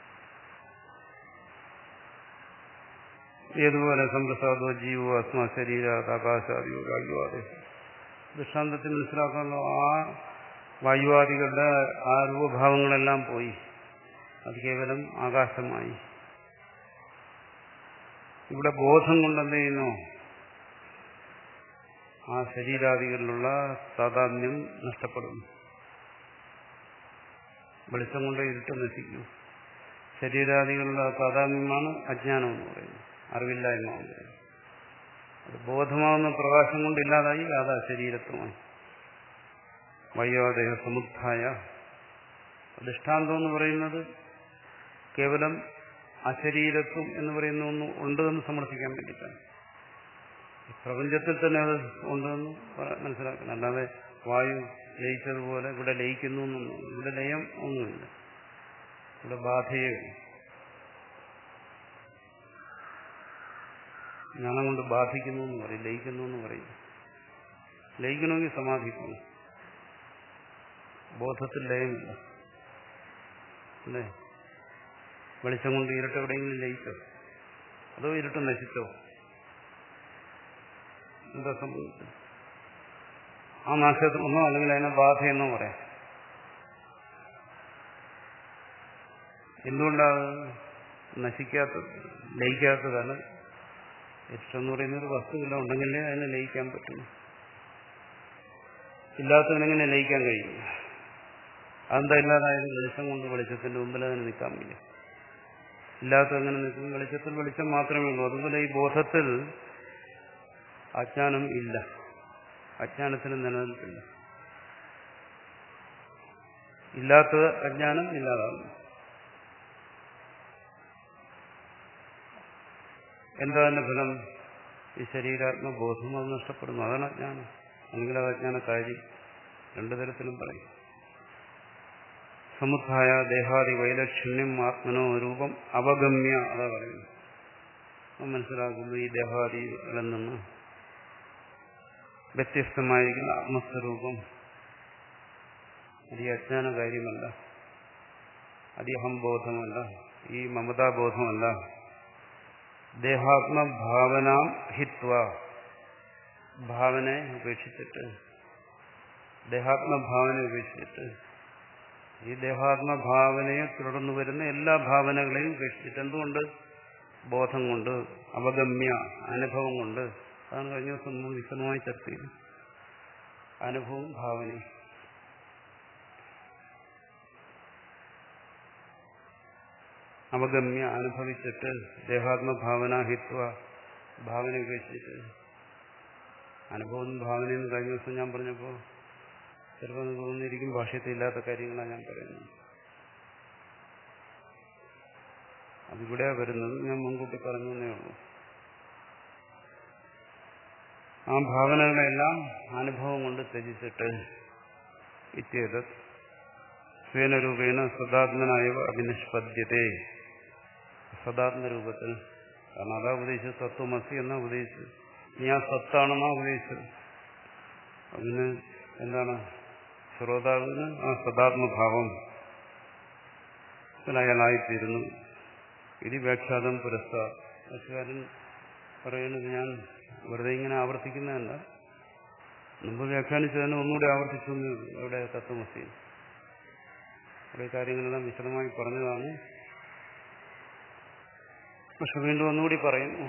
ഏതുപോലെ സംപ്രസാദോ ജീവോ അസ്മാ ശരീരാത് ആകാശാദിയോ വായുവാദി. ദൃഷ്ടാന്തത്തിൽ മനസ്സിലാക്കാനുള്ള ആ വായുവാദികളുടെ ആ രൂപഭാവങ്ങളെല്ലാം പോയി. അത് കേവലം ആകാശമായി. ഇവിടെ ബോധം കൊണ്ടെന്ത് ചെയ്യുന്നു? ആ ശരീരാദികളിലുള്ള താതാത്മ്യം നഷ്ടപ്പെടുന്നു. വെളിച്ചം കൊണ്ട് ഇരുട്ട് നശിക്കും. ശരീരാദികളുടെ താതാത്മ്യമാണ് അജ്ഞാനം എന്ന് പറയുന്നത്, അറിവില്ലായ്മ. അത് ബോധമാവുന്ന പ്രകാശം കൊണ്ട് ഇല്ലാതായി അതാ ശരീരത്വമായി. വയ്യോദേഹ സമുദ്ധായ. ദൃഷ്ടാന്തം എന്ന് പറയുന്നത് കേവലം അശരീരത്വം എന്ന് പറയുന്ന ഒന്ന് ഉണ്ടെന്ന് സമർത്ഥിക്കാൻ വേണ്ടിയിട്ടാണ്. പ്രപഞ്ചത്തിൽ തന്നെ അത് ഉണ്ടെന്ന് മനസ്സിലാക്കണം. അല്ലാതെ വായു ലയിച്ചതുപോലെ ഇവിടെ ലയിക്കുന്നു എന്നൊന്നും, ഇവിടെ ലയം ഒന്നുമില്ല. ഇവിടെ ബാധയെ ജ്ഞാനം കൊണ്ട് ബാധിക്കുന്നു എന്ന് പറയും, ലയിക്കുന്നു എന്ന് പറയും. ലയിക്കണമെങ്കിൽ സമാധിക്കുന്നു. ബോധത്തിൽ ലയമില്ല അല്ലേ? വെളിച്ചം കൊണ്ട് ഇരുട്ട് എവിടെയെങ്കിലും ലയിച്ചോ? അതോ ഇരുട്ട് നശിച്ചോ? എന്താ സംഭവിച്ചത്? ആ നാശത്തിനോ അല്ലെങ്കിൽ അതിനെ ബാധയെന്നോ പറയാം. എന്തുകൊണ്ടാണ് നശിക്കാത്തത്, ലയിക്കാത്തതാണ്? ഇഷ്ടം പറയുന്നൊരു വസ്തുവില്ല, ഉണ്ടെങ്കിലേ അതിനെ ലയിക്കാൻ പറ്റും. ഇല്ലാത്തതിനെങ്ങനെ ലയിക്കാൻ കഴിയും? അതെന്താ ഇല്ലാതായത്? വെളിച്ചം കൊണ്ട് വെളിച്ചത്തിന്റെ മുമ്പിൽ അതിന് നിൽക്കാൻ വയ്യ. ഇല്ലാത്തതെങ്ങനെ നിൽക്കും? വെളിച്ചത്തിൽ വെളിച്ചം മാത്രമേ ഉള്ളൂ. അതുപോലെ ഈ ബോധത്തിൽ അജ്ഞാനം ഇല്ല, അജ്ഞാനത്തിന് നിലനിൽപ്പില്ല. ഇല്ലാത്തത് അജ്ഞാനം ഇല്ലാതാകുന്നു. എന്താ തന്നെ ഫലം? ഈ ശരീരാത്മബോധം അത് നഷ്ടപ്പെടുന്നു. അതാണ് അജ്ഞാനം. അല്ലെങ്കിൽ അത് അജ്ഞാനക്കാരി. രണ്ടു തരത്തിലും പറയും. സമുദ്ധായ ദേഹാദി വൈലക്ഷണ്യം ആത്മനോ രൂപം അവഗമ്യ. അതാ പറയുന്നു. മനസ്സിലാക്കുന്നു ഈ ദേഹാദികളിൽ നിന്ന് വ്യത്യസ്തമായിരിക്കുന്ന ആത്മസ്വരൂപം അത് ഈ അജ്ഞാന കാര്യമല്ല, അത് അഹംബോധമല്ല, ഈ മമതാബോധമല്ല. ദേഹാത്മഭാവനാം ഹിത്വ, ഭാവനയെ ഉപേക്ഷിച്ചിട്ട്, ദേഹാത്മഭാവന ഉപേക്ഷിച്ചിട്ട്, ഈ ദേഹാത്മഭാവനയെ തുടർന്നു വരുന്ന എല്ലാ ഭാവനകളെയും ഉപേക്ഷിച്ചിട്ട്. എന്തുകൊണ്ട്? ബോധം കൊണ്ട്, അവഗമ്യ, അനുഭവം കൊണ്ട്. അതാണ് കഴിഞ്ഞ ദിവസം നമ്മൾ വിശദമായി ചർച്ച ചെയ്തു. അനുഭവം ഭാവനയും. അവഗമ്യ, അനുഭവിച്ചിട്ട്, ദേഹാത്മഭാവന ഹിത്വ, ഭാവന ഉപേക്ഷിച്ചിട്ട്. അനുഭവം ഭാവനയെന്ന് കഴിഞ്ഞ ദിവസം ഞാൻ പറഞ്ഞപ്പോൾ ചിലപ്പോൾ തോന്നിയിരിക്കും ഭാഷ്യത്തിൽ ഇല്ലാത്ത കാര്യങ്ങളാണ് ഞാൻ പറയുന്നത്. അതിവിടെ വരുന്നത് ഞാൻ മുൻകൂട്ടി പറഞ്ഞേ ഉള്ളൂ. ആ ഭാവനകളെല്ലാം അനുഭവം കൊണ്ട് ത്യജിച്ചിട്ട് ഇത്യേത് സ്വേനരൂപേണ സദാത്മനായ അഭിനിഷ്പദ്യത്തെ. സദാത്മരൂപത്തിൽ. കാരണം അതാ ഉപദേശിച്ചത്, തത്വമസി എന്നാ ഉപദേശിച്ചത്. നീ ആ സത്താണെന്നാ ഉപദേശിച്ചത്. അതിന് എന്താണ്? ശ്രോതാവിന് ആ സദാത്മഭാവം അയാളായിത്തീരുന്നു. ഇത് വ്യാഖ്യാതം പുരസ്കാരൻ പറയുന്നത് ഞാൻ വെറുതെ ഇങ്ങനെ ആവർത്തിക്കുന്നതല്ല. മുമ്പ് വ്യാഖ്യാനിച്ചതിന് ഒന്നുകൂടെ ആവർത്തിച്ചു. ഇവിടെ തത്വമസി കുറേ കാര്യങ്ങളെല്ലാം വിശദമായി പറഞ്ഞതാണ്. പക്ഷെ വീണ്ടും ഒന്നുകൂടി പറയുന്നു.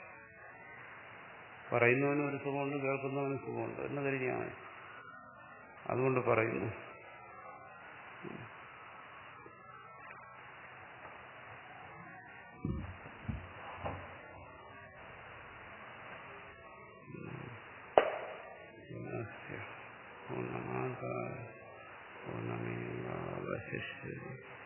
പറയുന്നവന് ഒരു സുഖമുണ്ട്, കേൾക്കുന്നവന് സുഖമുണ്ട് എന്ന് കരുതിയാണ്. അതുകൊണ്ട് പറയുന്നു. പൂർണ്ണമാകാശിഷ്യ